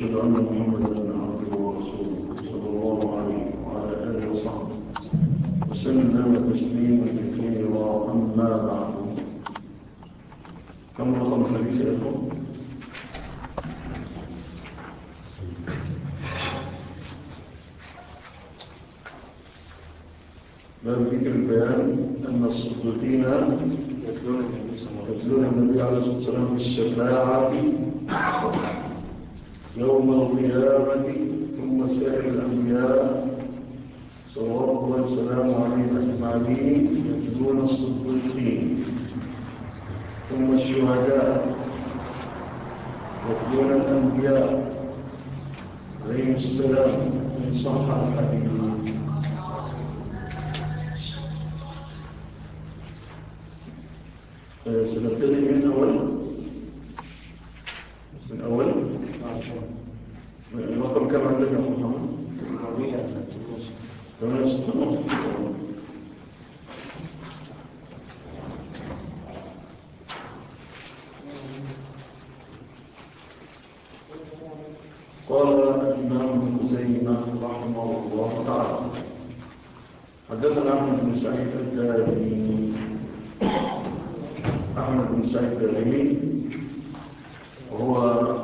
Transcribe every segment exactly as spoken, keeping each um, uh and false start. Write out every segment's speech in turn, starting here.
وأشهد أن محمدا عبده ورسوله صلى الله عليه وعلى آله وصحبه وسلم تسليما كثيرا. أما بعد، كم رقم الحديث يا إخوة؟ باب ذكر البيان أن الصديقين يتلون النبي عليه الصلاة والسلام في الشفاعة يوم القيامة، ثم سائر الأنبياء صلوات الله وسلامه عليهم أجمعين يتلون الصديقين، ثم الشهداء يتلون الأنبياء عليهم السلام إن صح الحديث. سنبتدئ من أول من أول رقم كم عندك يا أخو محمد؟ ثمانية وستين. قال الإمام ابن خزيمة رحمه الله تعالى: حدثنا أحمد بن سعيد الدارمي. أحمد بن سعيد الدارمي وهو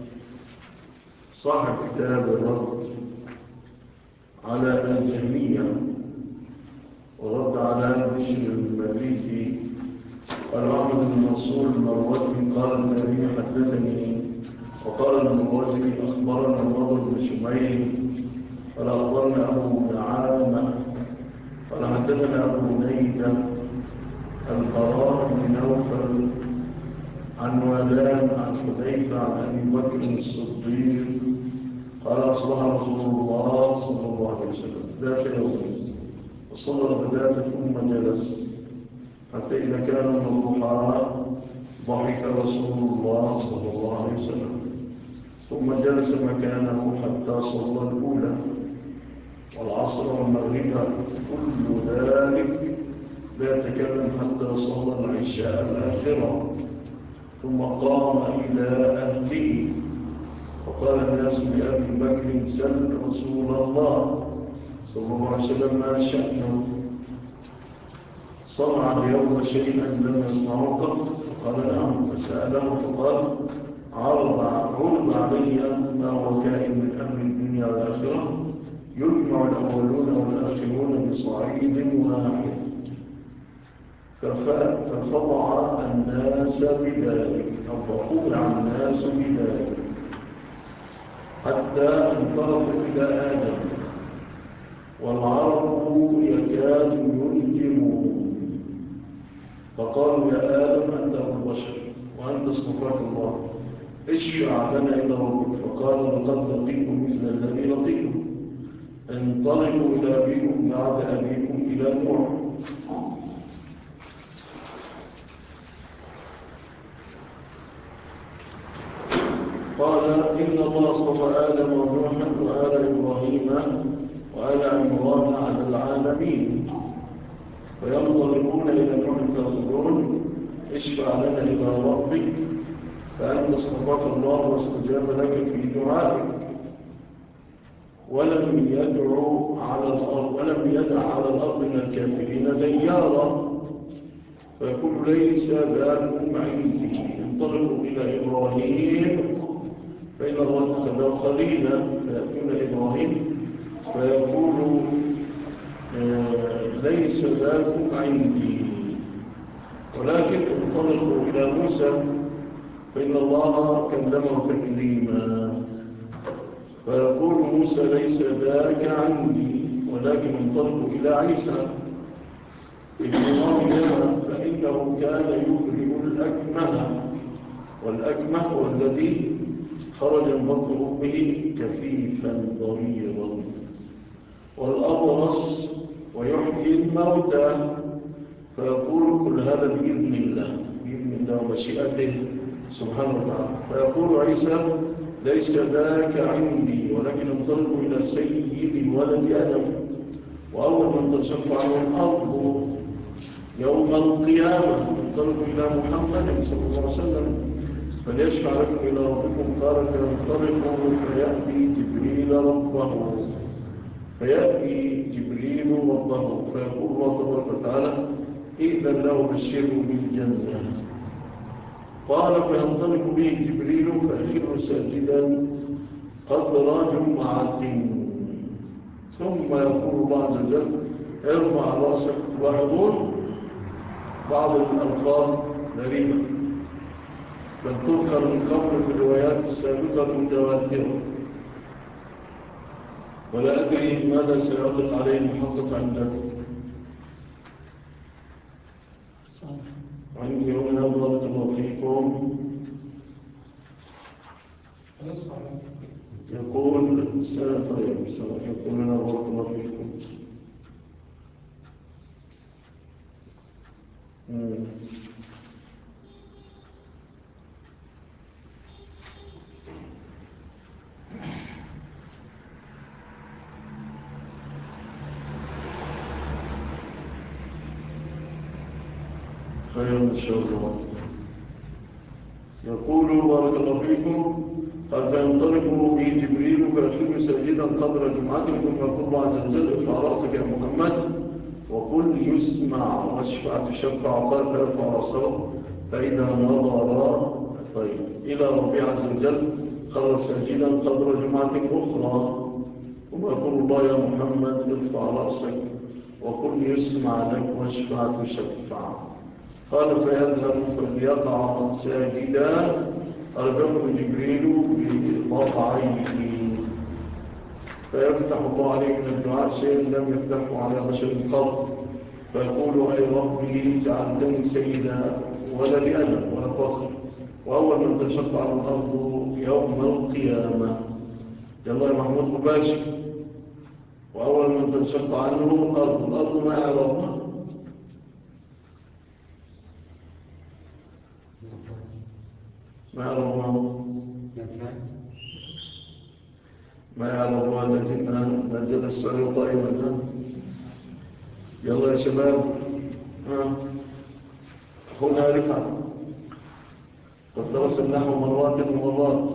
صاحب كتاب الرد على الجهمية ورد على بشر المريسي. قال أحمد بن منصور المروزي قال النبي حدثني، وقال المروزي أخبرنا النضر بن شميل قال أخبرنا أبو نعامة قال حدثنا أبو نيدة البراء بن نوفل عن ولان عن حذيفة عن أبي بكر الصديق قال أصبح رسول الله صلى الله عليه وسلم ذات يوم وصلى الغداة ثم جلس حتى إذا كان من الضحى ضحك رسول الله صلى الله عليه وسلم، ثم جلس مكانه حتى صلى الأولى والعصر والمغرب، كل ذلك لا يتكلم حتى صلى العشاء الآخرة، ثم قام إلى أهله فقال الناس لأبي بكر: سل رسول الله صلى الله عليه وسلم ما شأنه، صنع اليوم شيئا لم يصنعه قط؟ فقال نعم. فسأله فقال: عرض عرض علي ما هو كائن من أمر الدنيا والآخرة، يجمع الأولون والآخرون بصعيد واحد، ففضع الناس بذلك أو ففضع الناس بذلك حتى انطلقوا إلى آدم والعرب يكاد ينجمون، فقالوا: يا آدم أنت أبو البشر وأنت اصطفاك الله، اشفع لنا إلى ربك. فقال: لقد لقيكم مثل الذي لقيكم، انطلقوا إلى أبيكم بعد أبيكم إلى نوح. قال: إن الله اصطفى آدم ونوحا وآل إبراهيم وآل عمران على العالمين، فينطلقون إلى نوح فيقولون: اشفع لنا إلى ربك، فأنت اصطفاك الله واستجاب لك في دعائك، ولم يدعو على الأرض ولم يدع على الأرض من الكافرين ديارا، فيقول: ليس ذاكم عندي، انطلقوا إلى إبراهيم فإن الله اتخذه خليلا، فيأتون إبراهيم فيقول: ليس ذاكم عندي، ولكن انطلقوا إلى موسى فإن الله كلمه تكليما، فيقول موسى: ليس ذاك عندي، ولكن انطلقوا إلى عيسى ابن مريم فإنه كان يبرئ الأكمه، والأكمه هو الذي خرج من بطن أمه كفيفا ضريرا، والأبرص ويحيي الموتى، فيقول: كل هذا بإذن الله بإذن الله ومشيئته سبحانه وتعالى. فيقول عيسى: ليس ذاك عندي، ولكن انطلقوا إلى سيد ولد آدم، وأول من تنشق عنه الأرض يوم القيامة انطلقوا إلى محمد صلى الله عليه وسلم فليشفع لكم إلى ربكم. قال فينطلقوا فيأتي جبريل ربه فيأتي جبريل ربه فيقول الله تبارك وتعالى إذن له بشره بالجنة. قال فينطلق به جبريل فيخر ساجدا قدر جمعة، ثم يقول الله عز وجل ارفع رأسك. تلاحظون بعض الألفاظ غريبة لم تذكر من قبل في الروايات السابقة المتواترة، ولا أدري ماذا سيطلق عليه المحقق عندكم. عندي هنا بارك الله فيكم يقول السنة طيب السنة يقول لنا بارك الله فيكم. مم. خير إن شاء الله. يقول بارك الله فيكم قال فينطلق به جبريل فيخر ساجدا قدر جمعته ثم يقول الله عز وجل ارفع رأسك يا محمد وقل يسمع واشفع تشفع. قال فيرفع رأسه فإذا نظر طيب إلى ربي عز وجل خر ساجدا قدر جمعة أخرى ثم يقول الله يا محمد ارفع رأسك وقل يسمع لك واشفع تشفع. قال فيذهب فليقع ساجدا. قال فيأخذ جبريل بضلعيه فيفتح الله عليه من الدعاء شيء لم يفتحه على بشر قط، فيقول أي ربي جعلتني سيدا ولا لأنا ولا فخر، وأول من تنشق على الأرض يوم القيامة. يلا يا محمود مباشر. وأول من تنشق عنه الأرض، الأرض ما يعرفها ما يعرفها ما يعرفها الذين نزل السعي طائما. يلا يا شباب هنا رفع قد درس النحو مرات ومرات.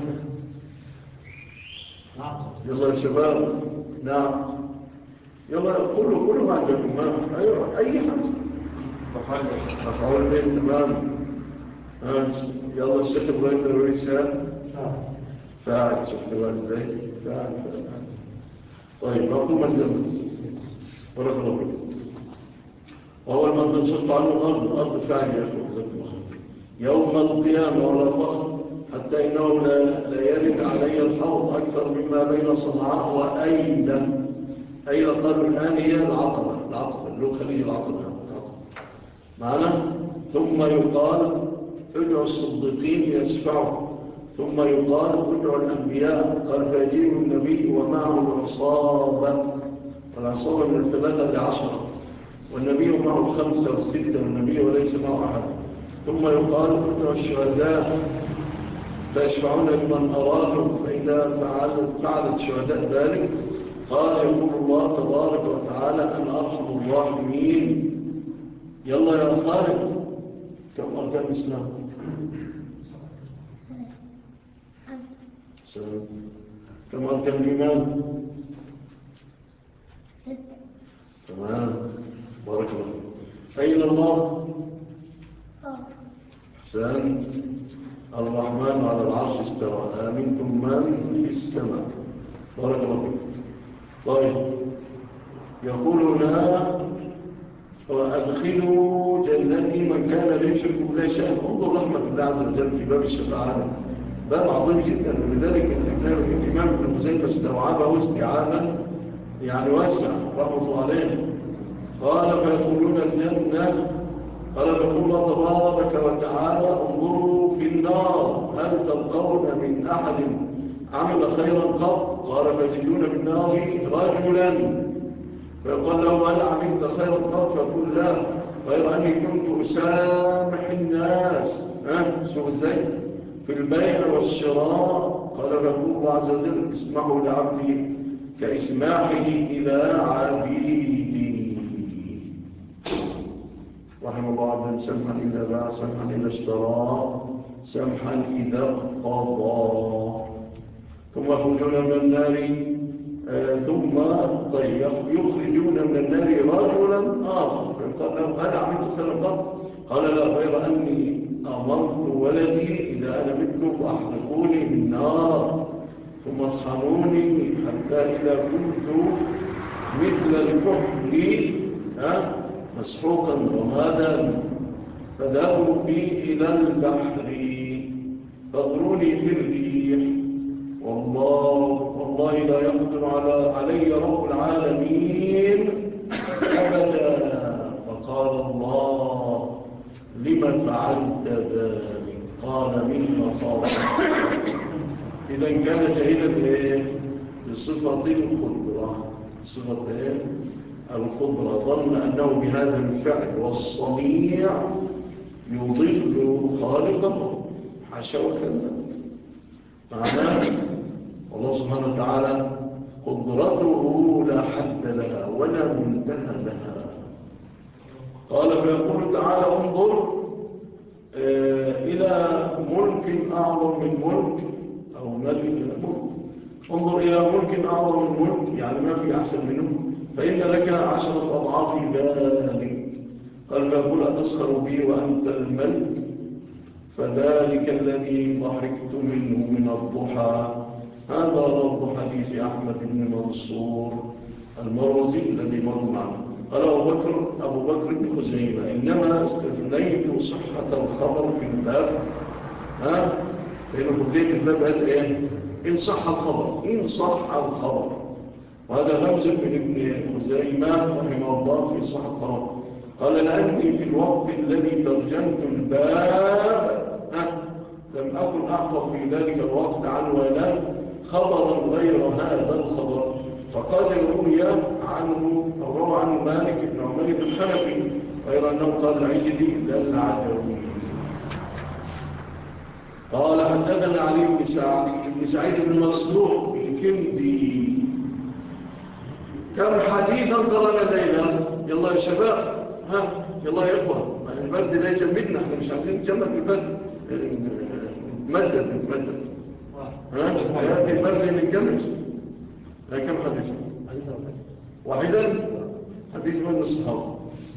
يلا يا شباب. نعم يلا كله كله ما عندكم. ايوه اي حاجه مفعول به تمام. يلا الشيخ ابراهيم درويش فاعل. شفت بقى ازاي فاعل فاعل. طيب مفهوم الزمن بارك الله فيكم. واول ما تنشق عنه الارض، الارض فاعل يا اخوه جزاكم الله خير. يوم القيامه ولا فخر حتى انه لا, لا يرد علي الحوض اكثر مما بين صنعاء وايلة. ايلة قالوا الان هي العقبه العقبه اللي هو خليج العقبه معنا. ثم يقال ادعوا الصديقين يشفعوا، ثم يقال ادعوا الأنبياء. قال فيجيب النبي ومعه العصابة، والعصابة من الثلاثة لعشرة، والنبي معه الخمسة والستة والنبي وليس معه أحد. ثم يقال ادعوا الشهداء فيشفعون لمن أرادوا، فإذا فعل فعل الشهداء ذلك قال يقول الله تبارك وتعالى أنا أرحم الراحمين. يلا يا خالد كم أركان الإسلام؟ سلام. كم أركان الإيمان؟ ستة. تمام بارك الله. أين الله؟ أحسن. الرحمن على العرش استوى آمنتم من في السماء. بارك الله فيكم. طيب يقول هنا وأدخلوا جنتي من كان لا يشرك بالله شيئا. انظر رحمة الله عز وجل في باب الشفاعة، باب عظيم جدا، ولذلك الإمام ابن خزيمة استوعبه استيعابا يعني واسع رحمة الله عليه. قال فيقولون الجنة. قال فيقول الله تبارك وتعالى انظروا في النار هل تلقون من أحد عمل خيرا قط؟ قال فيجدون في النار رجلا فيقول له هل عملت خيرا قط؟ فيقول لا غير أني كنت أسامح الناس. ها شوف ازاي في البيع والشراء. قال فيقول الله عز وجل اسمحوا لعبدي كإسماحه إلى عبيدي. رحم الله عبدا سمحا إذا باع سمحا إذا اشترى سمحا إذا اقتضى. ثم يخرجون من النار آه ثم طيب يخرجون من النار رجلا آخر فيقال له هل عملت خيرا قط؟ قال لا، غير أني أمرت ولدي إذا أنا مت فأحرقوني بالنار ثم اطحنوني حتى إذا كنت مثل الكحل مسحوقا رمادا فذهبوا بي إلى البحر فاغروني في الريح والله والله لا يقدر على علي رب العالمين أبدا. فقال الله لما فعلت ذلك؟ قال من مخافة. إذا كان جاهلا بصفة القدرة، صفة القدرة ظن أنه بهذا الفعل والصنيع يضل خالقه، حاشا وكلا. معناه والله سبحانه وتعالى قدرته لا حد لها ولا منتهى لها. قال فيقول تعالى انظر آه إلى ملك أعظم من ملك أو ملك ملك انظر إلى ملك أعظم من ملك، يعني ما في أحسن منه، فإن لك عشرة أضعاف ذلك. قال فيقول أتسخر بي وأنت الملك؟ فذلك الذي ضحكت منه من الضحى. هذا رب حديث أحمد بن منصور المروزي الذي مر معنا. قال أبو بكر أبو بكر بن خزيمة إنما استثنيت صحة الخبر في الباب، ها لأنه في بداية الباب قال إيه؟ إن صح الخبر، إن صح الخبر. وهذا غمز من ابن خزيمة رحمه الله في صح الخبر. قال لأني في الوقت الذي ترجمت الباب لم أكن أحفظ في ذلك الوقت عن ولا خبرا غير هذا الخبر. فقد روي عنه أو روى عنه مالك بن عمير الحنفي غير أنه قال العجلي لا العجوي. قال حدثنا علي بن سعيد بن سعيد بن مسروق الكندي. كم حديثا قرأنا الليلة؟ يلا يا شباب، ها يلا يا إخوة، البرد لا يجمدنا، احنا مش عايزين نتجمد في البرد، نتمدد نتمدد ها يأتي البرد نتجمد. هاي كم حديث؟ واحدا حديث من الصحابة.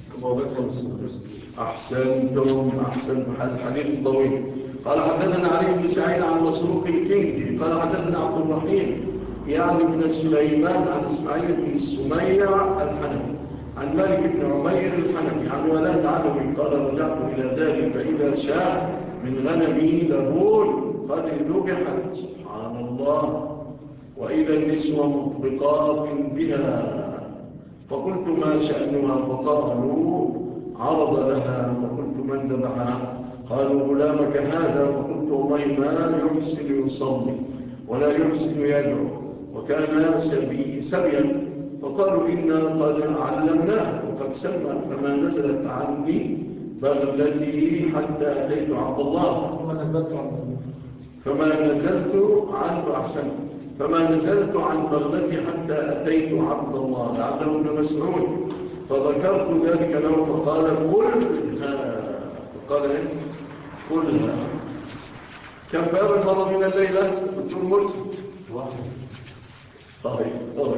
أحسنتم أحسنتم الحديث الطويل. قال حدثنا علي بن سعيد عن مسروق الكندي قال حدثنا عبد الرحيم يعني ابن سليمان عن إسماعيل بن السميع الحنفي عن مالك بن عمير الحنفي عن ولاد العلوي قال رجعت إلى ذلك فإذا شاء من غنمي لبون قد ذبحت سبحان الله وإذا النسوة مطبقات بها فقلت ما شأنها؟ فقالوا عرض لها. فقلت من ذبحها؟ قالوا غلامك هذا. فقلت والله ما يحسن يصلي ولا يحسن يدعو وكان سبي سبيا. فقالوا إنا قد علمناه وقد سمى فما نزلت عني بغلتي حتى أتيت عبد الله فما نزلت عنه فما نزلت عنه أحسن فما نزلت عن بغلتي حتى أتيت عبد الله لعله ابن مسعود. فذكرت ذلك له فقال كلها. فقال إيه؟ كلها. كم باب المرة من الليلة؟ دكتور مرسي واحد. طيب طبعا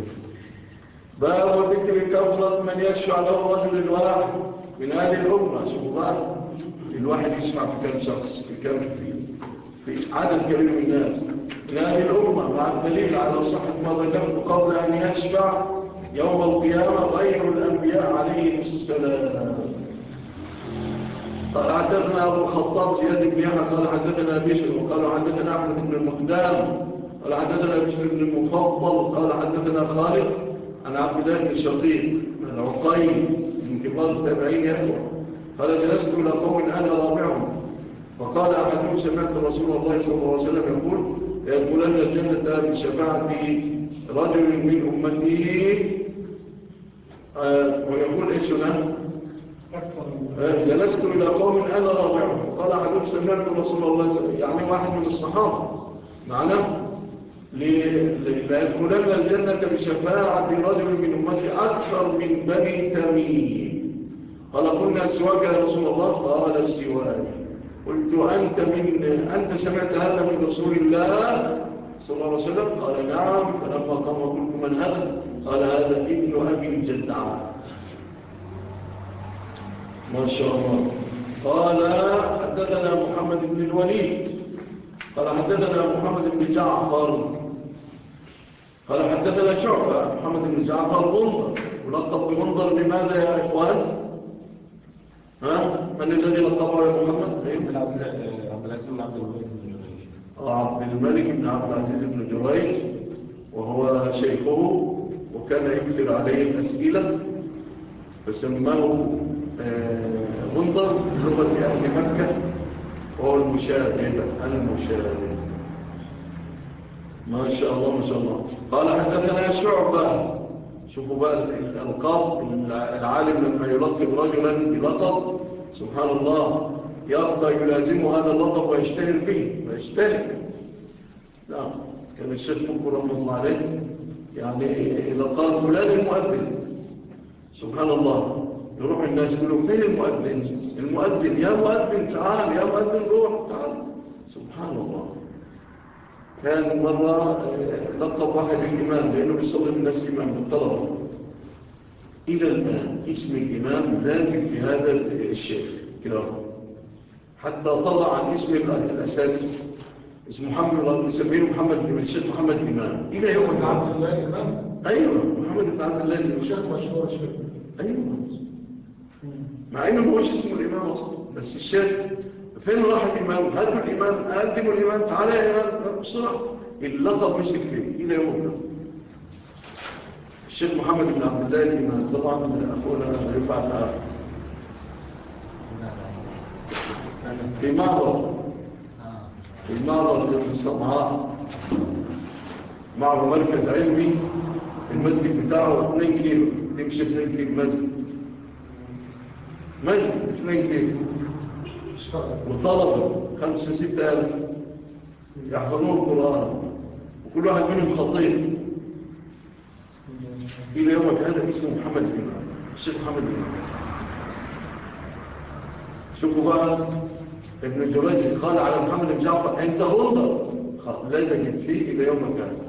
باب ذكر كثرة من يشفع له الرجل الواحد من هذه الأمة. شوفوا بقى الواحد يشفع في كم شخص في كم في في عدد كبير من الناس من هذه الأمة مع الدليل على صحة ما ذكرت قبل أن يشفع يوم القيامة غير الأنبياء عليهم السلام. قال حدثنا أبو الخطاب زياد بن يحيى قال حدثنا بشر وقال حدثنا أحمد بن المقدام قال حدثنا بشر بن المفضل قال حدثنا خالد عن عبد الله بن الشقيق العقيل من كبار التابعين يأخوة قال جلست إلى قوم أنا رابعهم فقال أحدهم سمعت رسول الله صلى الله عليه وسلم يقول يدخلن الجنة بشفاعة رجل من أمتي آه ويقول إيش هنا آه جلست إلى قوم أنا رابعهم قال أحدهم سمعت رسول الله صلى الله عليه وسلم يعني واحد من الصحابة معناه ليدخلن الجنة بشفاعة رجل من أمتي أكثر من بني تميم قال قلنا سواك يا رسول الله قال سواك قلت أنت, من أنت سمعت هذا من رسول الله صلى الله عليه وسلم؟ قال نعم. فلما قام قلت من هذا؟ قال هذا ابن أبي الجدعان. ما شاء الله. قال حدثنا محمد بن الوليد قال حدثنا محمد بن جعفر قال حدثنا شعبة محمد بن جعفر غندر، ولقب بغندر لماذا يا إخوان؟ ها؟ من الذي لقبه يا محمد؟ عبد العزيز بن عبد الملك بن جريج. عبد الملك بن عبد العزيز بن جريج، وهو شيخه وكان يكثر عليه الأسئلة فسماه غندر بلغة أهل مكة، وهو المشاغب المشاغب. ما شاء الله ما شاء الله. قال حدثنا شعبة. شوفوا بقى الألقاب، العالم لما يلقب رجلا بلقب سبحان الله يبقى يلازم هذا اللقب ويشتهر به ويشتهر. نعم، كان الشيخ مكبر رحمه الله عليه يعني إذا قال فلان المؤذن سبحان الله يروح الناس يقولوا فين المؤذن؟ المؤذن يا مؤذن تعال، يا مؤذن روح تعال. سبحان الله. كان مرة لقب واحد الإمام لأنه بيصلي بالناس إمام بالطلبة. إلى الآن اسم الإمام لازم في هذا الشيخ كده، حتى طلع عن اسم الأساسي اسم محمد، يسميه محمد بن الشيخ محمد الإمام إلى يوم الآن. عبد الله الإمام. أيوة محمد بن عبد الله الإمام. شيخ مشهور شيخ. أيوة مع إنه ما هوش اسمه الإمام أصلا، بس الشيخ فين راح الإمام؟ هاتوا الإمام، قدموا الإمام، تعالى يا إمام بسرعة. اللقب مسك فيه إلى يوم الآن. الشيخ محمد بن عبد الله الإمام طبعا أخونا رفعت عارف في معبر في معبر في الصنعاء، معه مركز علمي، المسجد بتاعه اثنين كيلو، تمشي اثنين كيلو مسجد مسجد اثنين كيلو، وطلبة خمسة ستة ألف يحفظون القرآن، وكل واحد منهم خطيب. إلى يومك هذا اسمه محمد الإمام، الشيخ محمد الإمام. شوفوا بقى ابن جريج قال على محمد بن جعفر أنت غندر، لا يجب فيه إلى يومك هذا.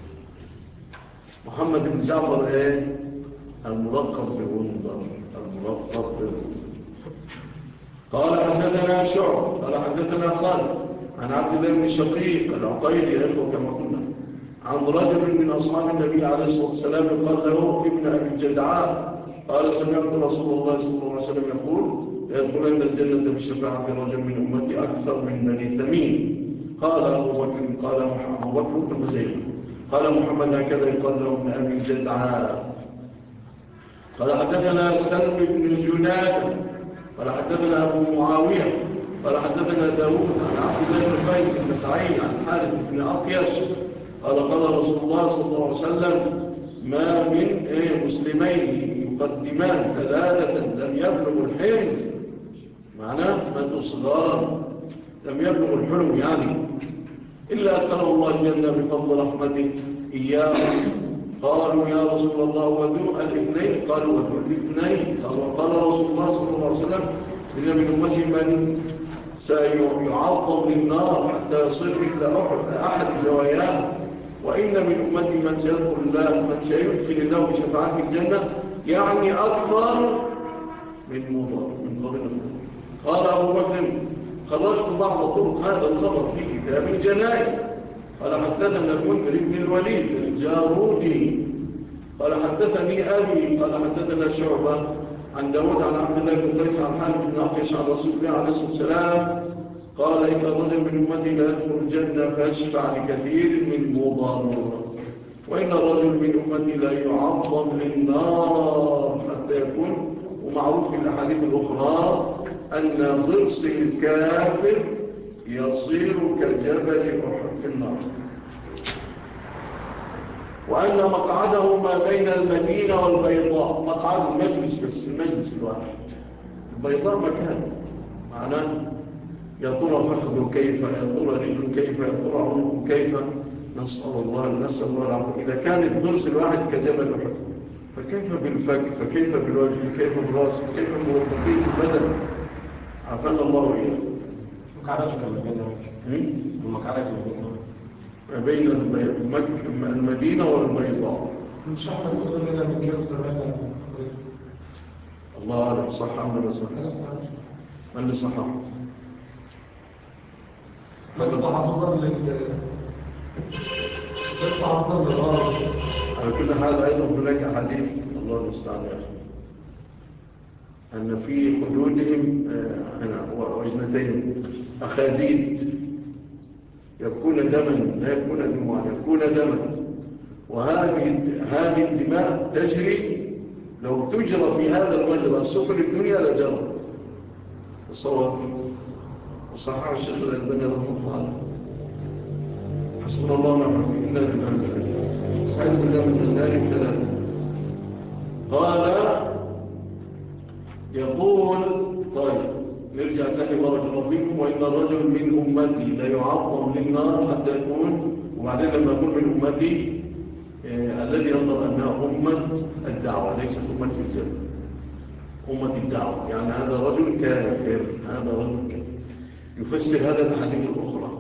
محمد بن جعفر ايه؟ الملقب بغندر، الملقب بغندر. قال حدثنا شعب قال حدثنا خالد عن عبد الله بن شقيق العقيلي يا إخوة كما قلنا، عن رجل من أصحاب النبي عليه الصلاة والسلام قال له ابن أبي الجدعاء قال سمعت رسول الله صلى الله عليه وسلم يقول يدخلن الجنة بشفاعة رجل من أمتي أكثر من بني تميم. قال أبو بكر قال أبو بكر بن خزيمة قال محمد هكذا يقال له ابن أبي الجدعاء. قال حدثنا سلم بن جناد قال حدثنا أبو معاوية قال حدثنا داود عن عبد الله بن قيس النخعي عن حارث بن أطيش قال قال رسول الله صلى الله عليه وسلم ما من مسلمين يقدمان ثلاثة لم يبلغوا الحلم، معناه ماتوا صغارا لم يبلغوا الحلم يعني، إلا أدخله الله الجنة بفضل رحمته إياه. قالوا يا رسول الله وذو الاثنين؟ قالوا وذو الاثنين. قال رسول الله صلى الله عليه وسلم إن من أمتي من سيعظم للنار حتى يصير مثل أحد زواياه، وإن من أمتي من سيدخل الله من سيدخل الله بشفاعته الجنة، يعني أكثر من مضر من قبل المضر. قال أبو بكر خرجت بعض طرق هذا الخبر في كتاب الجنائز. قال حدثنا المنذر بن الوليد الجارودي قال حدثني أبي قال حدثنا شعبة عن داود عن عبد الله بن قيس عن حارث بن أطيش عن رسول الله عليه الصلاة والسلام قال إن الرجل من أمتي لا يدخل الجنة فيشفع لكثير من مضر، وإن الرجل من أمتي لا يعظم للنار حتى يكون. ومعروف في الأحاديث الأخرى أن ضرس الكافر يصير كجبل أحد في النار، وأن مقعده ما بين المدينة والبيضاء، مقعد المجلس بس المجلس الواحد، البيضاء مكان معناه يا ترى فخذه كيف، يا ترى رجله كيف، يا ترى عنقه كيف، نسأل الله نسأل الله العافية. إذا كان الضرس الواحد كجبل أحد فكيف بالفك، فكيف بالوجه، فكيف بالراس، فكيف ببقية البدن، عافانا الله وإياه. مقعدته كما بين المقعدة ما بين البي- مك- المدينة والبيضاء. مش احنا بنقول لنا من كيلو سبعين. الله أعلم صح أم لا صح؟ من اللي صحح؟ بس حافظا لل بس حافظا للغرب. على كل حال أيضا هناك حديث الله المستعان يا أخي أن في خدودهم آه، هنا وجنتين أخاديد يكون دما، لا يكون دموعا، يكون دما. وهذه هذه الدماء تجري، لو تجرى في هذا المجرى سفن الدنيا لجرت. تصور. وصححه الشيخ الألباني رحمه الله. حسبنا الله ونعم الوكيل. إنا لله وإنا إليه راجعون. سعيد بالله من النار ثلاثة. قال يقول طيب نرجع ثاني بارك الله فيكم. وإن الرجل من أمتي لا يعظم للنار حتى يكون، وبعدين لما يكون من أمتي آه الذي ينظر أنها أمة الدعوة ليست أمة الجنة، أمة الدعوة، يعني هذا رجل كافر، هذا رجل كافر. يفسر هذا الحديث الأخرى.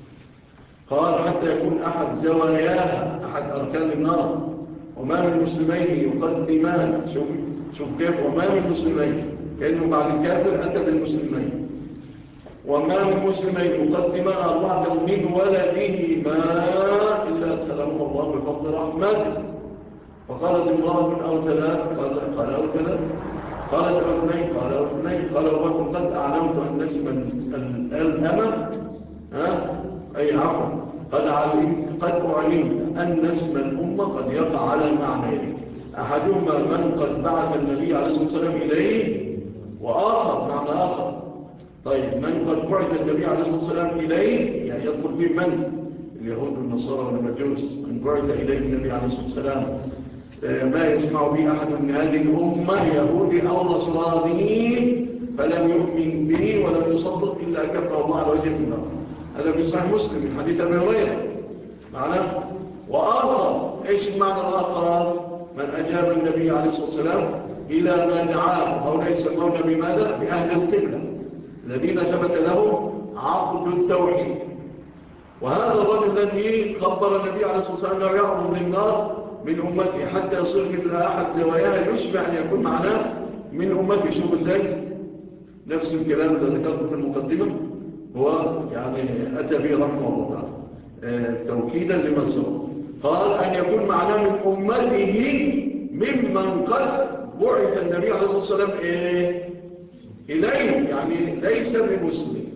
قال حتى يكون أحد زواياها، أحد أركان النار. وما من مسلمين يقدمان، شوف شوف كيف، وما من مسلمين، كأنه بعد الكافر أتى بالمسلمين. وما من مسلمين يقدمان أربعة من ولدهما إلا أدخلهم الله بفضل رحمته. فقالت امرأة أو ثلاث، قال, قال أو ثلاث، قالت أو اثنين، قال أو اثنين، قال أبو بكر قد أعلمت أن اسم الأمة، ها أي عفوا قد علمت قد أعلمت أن اسم الأمة قد يقع على معنيين، أحدهما من قد بعث النبي عليه الصلاة والسلام إليه، وآخر معنى آخر. طيب من قد بعث النبي عليه الصلاة والسلام إليه يعني يدخل فيه من؟ اليهود والنصارى والمجوس. من بعث إليه النبي عليه الصلاة والسلام ما يسمع به أحد من هذه الأمة يهودي أو نصراني فلم يؤمن به ولم يصدق إلا كفه الله على وجه النار. هذا في صحيح مسلم من حديث أبي هريرة معناه. وآخر، إيش المعنى الآخر؟ من أجاب النبي عليه الصلاة والسلام إلى ما دعاه. هؤلاء يسمون بماذا؟ بأهل القبلة الذين ثبت لهم عقد التوحيد. وهذا الرجل الذي خبر النبي عليه الصلاة والسلام أنه يعظم للنار من أمته حتى يصير مثل أحد زواياها، يشبه أن يكون معناه من أمته. شوف إزاي نفس الكلام الذي ذكرته في المقدمة هو يعني أتى به رحمه الله تعالى آه توكيدا لما سبق. قال أن يكون معناه من أمته ممن قد بعث النبي عليه الصلاة والسلام إيه؟ إليه، يعني ليس بمسلم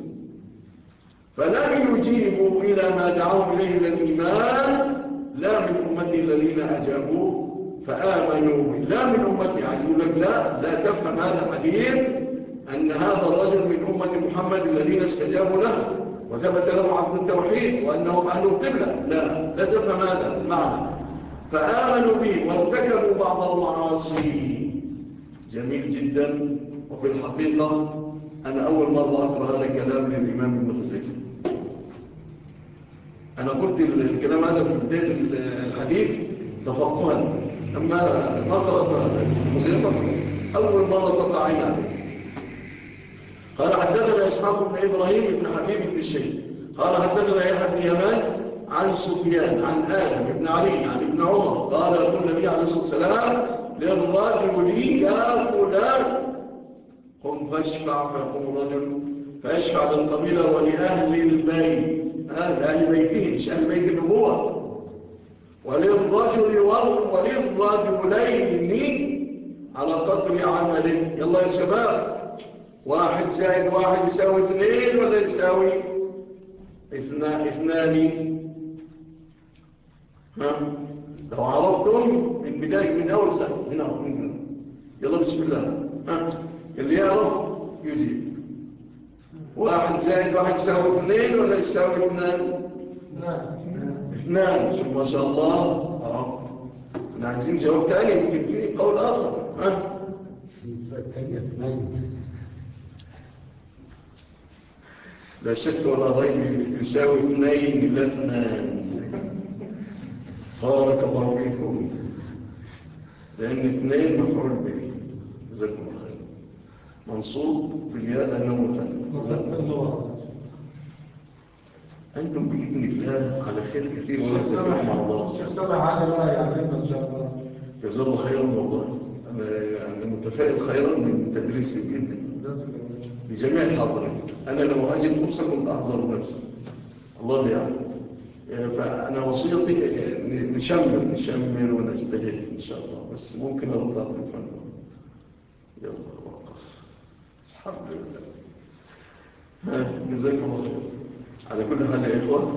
فلم يجيبوا إلى ما دعوهم إليه من الإيمان، لا من أمتي الذين أجابوا فآمنوا. لا من أمتي، عايز يقول لك لا لا تفهم هذا الحديث أن هذا الرجل من أمة محمد الذين استجابوا له وثبت لهم عقد التوحيد وأنهم أهل القبلة. لا لا تفهم هذا المعنى. فآمنوا به وارتكبوا بعض المعاصي. جميل جدا. وفي الحقيقة أنا أول مرة أقرأ هذا الكلام للإمام ابن خزيمة. أنا قلت الكلام هذا في بداية الحديث تفقها، أما ما قرأت المغيرة أول مرة تقع عين عليه. قال حدثنا إسحاق بن إبراهيم بن حبيب بن الشيخ قال حدثنا يحيى بن يمان عن سفيان عن آدم بن علي عن ابن عمر قال يقول النبي عليه الصلاة والسلام للرجل يا فلان قم فاشفع، فيقوم الرجل فيشفع للقبيلة ولأهل البيت، آه لأهل بيته مش أهل بيت النبوة، وللرجل وللرجلين على قدر عمله. يلا يا شباب، واحد زائد واحد يساوي اثنين ولا يساوي اثنان؟ اثنان. ها لو عرفتم من بداية من أول خلق من أول من يلا بسم الله. ها اللي يعرف يجيب. واحد زائد واحد يساوي اثنين ولا يساوي اثنان؟ اثنان. شوف ما شاء الله. اه احنا عايزين جواب تاني، يمكن فيه قول آخر. ها لا شك ولا ريب يساوي اثنين لا اثنان. بارك الله فيكم. لأن اثنين مفعول به. جزاكم الله خير. منصوب في الياء لأنه مثنى. أنتم بإذن الله على خير كثير ونزلكم مع الله. الشيخ سامح علي بقى يعلمنا إن شاء الله. جزاه الله خيرا والله. أنا يعني متفائل خيرا من تدريسي جدا لجميع الحاضرين. أنا لو أجد فرصة كنت أحضر نفسي. الله اللي يعلم. فأنا وصيتي نشمل نشمل ونجتهد إن شاء الله. بس ممكن أرد على التليفون. يلا وقف. الحمد لله. جزاكم الله خير. على كل حال يا إخوة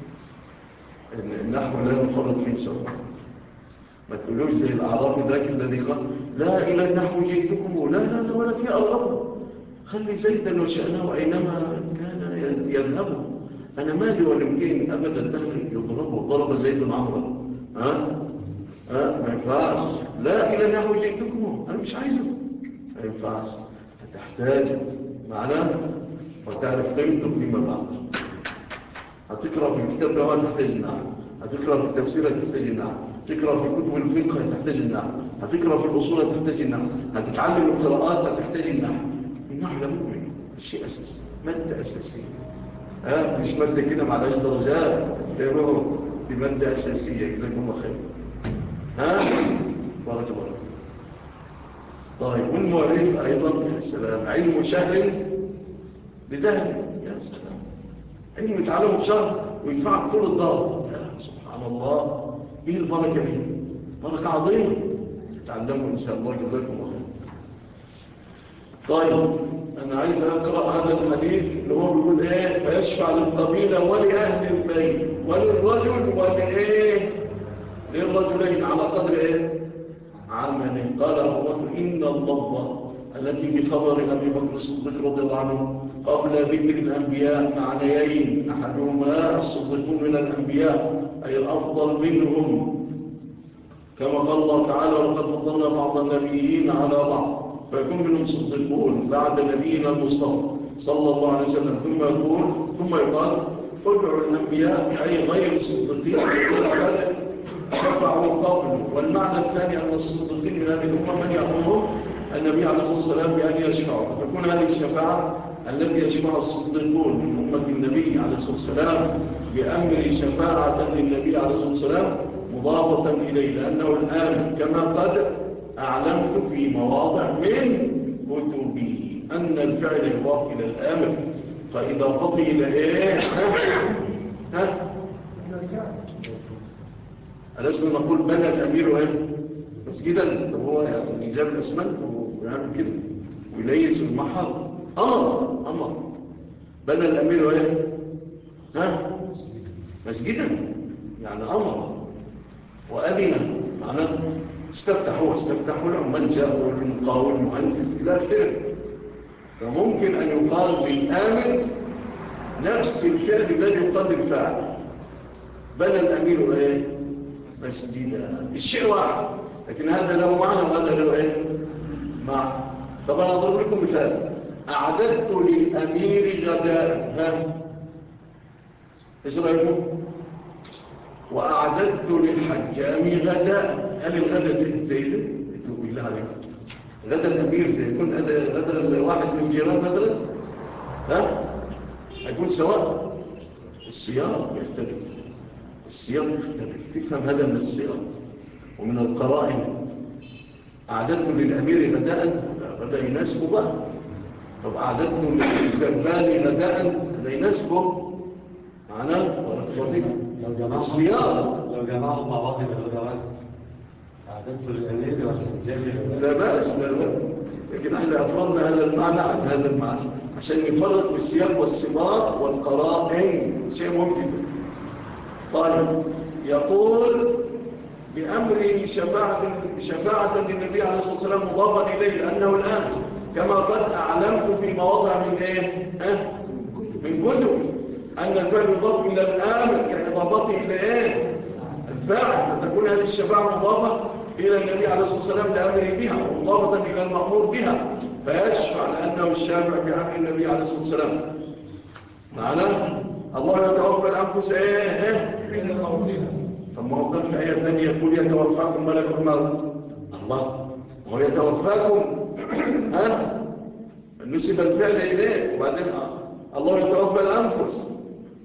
النحو لا نفرط فيه إن شاء الله. ما تقولوش زي الأعرابي ذاك الذي قال لا إلى النحو جئتكم. لا لا لا ولا في أرغب. خلي زيدا وشأنه أينما كان يذهب. أنا مالي ولمكين أبدا الدهر يضربه. ضرب زيد عمرا. ها ها ما ينفعش. لا إلى النحو جئتكم. أنا مش عايزه. ما ينفعش. هتحتاج معناه وتعرف قيمته فيما بعد. هتقرأ في الكتاب لو تحتاج النحو. هتقرأ في التفسير تحتاج النحو. تقرأ في كتب الفقه تحتاج النحو. هتقرأ في الأصول تحتاج النحو. هتتعلم القراءات تحتاج النحو. النحو لابد منه. الشيء أساسي. مادة أساسية. ها مش مادة كده معلهاش درجات. دي مادة أساسية. جزاكم الله خير. ها بارك الله. طيب والمؤرخ أيضا يا سلام علم شهر بدهر. يا سلام علم تعلمه شهر وينفعك طول الدار. سبحان الله. ايه البركة دي؟ بركة عظيمة. تعلموا ان شاء الله. جزاكم الله خير. طيب انا عايز اقرأ هذا الحديث اللي هو بيقول ايه فيشفع للقبيلة ولأهل البيت وللرجل ولإيه للرجلين على قدر ايه عمله. قال ابو بكر ان اللفظة التي بخبر ابي بكر الصديق رضي الله عنه قبل ذكر الأنبياء معنيين. أحدهما الصديقون من الأنبياء أي الأفضل منهم كما قال الله تعالى ولقد فضلنا بعض النبيين على بعض فيكون منهم صديقون بعد نبينا المصطفى صلى الله عليه وسلم. ثم يقول ثم يقال ادعوا الأنبياء أي غير الصديقين قد شفعوا قبل. والمعنى الثاني أن الصديقين من هذه الأمة من يأمرهم النبي عليه الصلاة والسلام بأن يشفعوا. فتكون هذه الشفاعة التي يشفعها الصديقون من أمة النبي عليه الصلاة والسلام بأمر شفاعة للنبي عليه الصلاة والسلام مضافة إليه لأنه الآن كما قد أعلمت في مواضع من كتبي أن الفعل يضاف إلى الآمر فإضافته إلى إيه؟ ها؟ ها؟ ألسنا نقول بنى الأمير إيه؟ مسجدا. هو يعني جاب الأسمنت ويعمل كده ويليس المحر. أمر أمر بنى الأمير إيه؟ ها؟ مسجدا يعني أمر وأذن معناه استفتح. هو استفتح والعمال جاءوا والمقاول والمهندس إلى آخره. فممكن أن يقال للآمر نفس الفعل الذي يقال للفاعل. بنى الأمير إيه؟ مسجدا. الشيء واحد لكن هذا له معنى وهذا له إيه؟ معنى. طبعا أضرب لكم مثال. أعددت للأمير غداء. ها؟ إيش رأيكم؟ وأعددت للحجام غداء. هل الغداء زي ده؟ اتوب بالله عليكم. غدا الأمير زي يكون غدا الواحد من جيران مثلا. ها؟ هيكون سواء. السياق يختلف. السياق يختلف. تفهم هذا من السياق ومن القرائن. أعددت للأمير غداء. غدا يناسبه بقى. طب أعددت للزبال غداء. هذا يناسبه معنا السياق. لو جمعهم مع بعض يبقى أعددت للأمير والحجاج. لا بأس لا بأس. لكن احنا أفرضنا هذا المعنى عن هذا المعنى عشان نفرق بالسياق والسباق والقرائن. شيء ممكن. طيب يقول بأمر شفاعة شفاعة للنبي عليه الصلاة والسلام مضافا إليه لأنه الآن كما قد أعلمت في مواضع من إيه؟ أه؟ من كتب أن الفعل يضاف إلى الآمر كإضافته إلى إيه؟ الفاعل. فتكون هذه الشفاعة مضافة إلى النبي عليه الصلاة والسلام لأمره بها ومضافة إلى المأمور بها فيشفع لأنه الشافع بأمر النبي عليه الصلاة والسلام. معنا الله يتوفى الأنفس إيه؟ إيه؟ ثم هو قال في آية ثانية يقول يتوفاكم ملك الموت. الله هو يتوفاكم ها نسب الفعل إليه وبعدين الله يتوفى الأنفس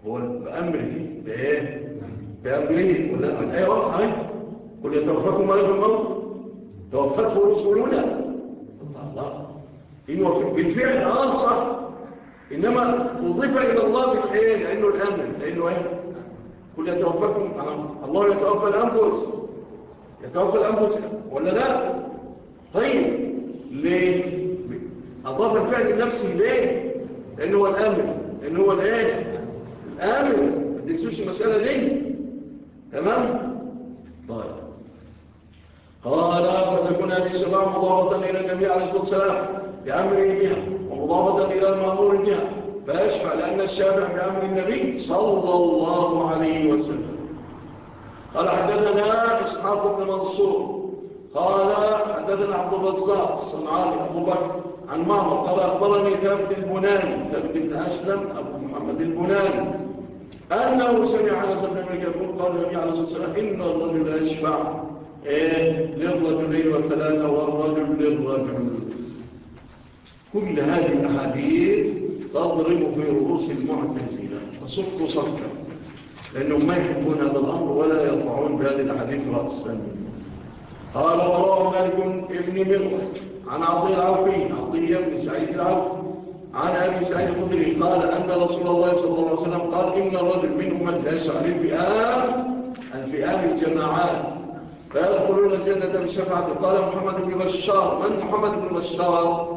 هو بأمره بإيه؟ بأمره ولا الآية واضحة قل يتوفاكم ملك الموت توفته رسلنا الله إنه بالفعل آه صح إنما أضيف إلى الله بالإيه؟ لأنه الأمر لأنه إيه؟ قل يتوفاكم آه. الله يتوفى الأنفس يتوفى الأنفس ولا لا؟ طيب ليه؟ أضاف الفعل لنفسه ليه؟ لأنه هو الأمر لأنه هو الإيه؟ الأمر ما تنسوش المسألة دي تمام؟ طيب قال فتكون هذه الشفاعة مضافة إلى النبي عليه الصلاة والسلام بأمره بها ومضافة إلى المأمور بها فيشفع لأن الشافع بأمر النبي صلى الله عليه وسلم. قال حدثنا إسحاق بن منصور قال حدثنا عبد الرزاق الصنعاني أبو بكر عن معمر قال أخبرني ثابت البناني ثابت بن أسلم أبو محمد البناني أنه سمع أنس بن مالك يقول قال النبي عليه الصلاة والسلام إن الرجل يشفع إيه للرجلين والثلاثة والرجل للرجل. كل هذه الأحاديث تضرب في رؤوس المعتزلة تصك صكا لأنهم ما يحبون هذا الأمر ولا يرفعون بهذه الأحاديث رأسا. قال وروى مالك ابن مغول عن عطية العوفي عطية بن سعيد العوفي عن أبي سعيد الخدري قال أن رسول الله صلى الله عليه وسلم قال إن الرجل من أمة يشفع للفئام الفئام الجماعات فيدخلون الجنة بشفاعته. قال محمد بن بشار من محمد بن بشار؟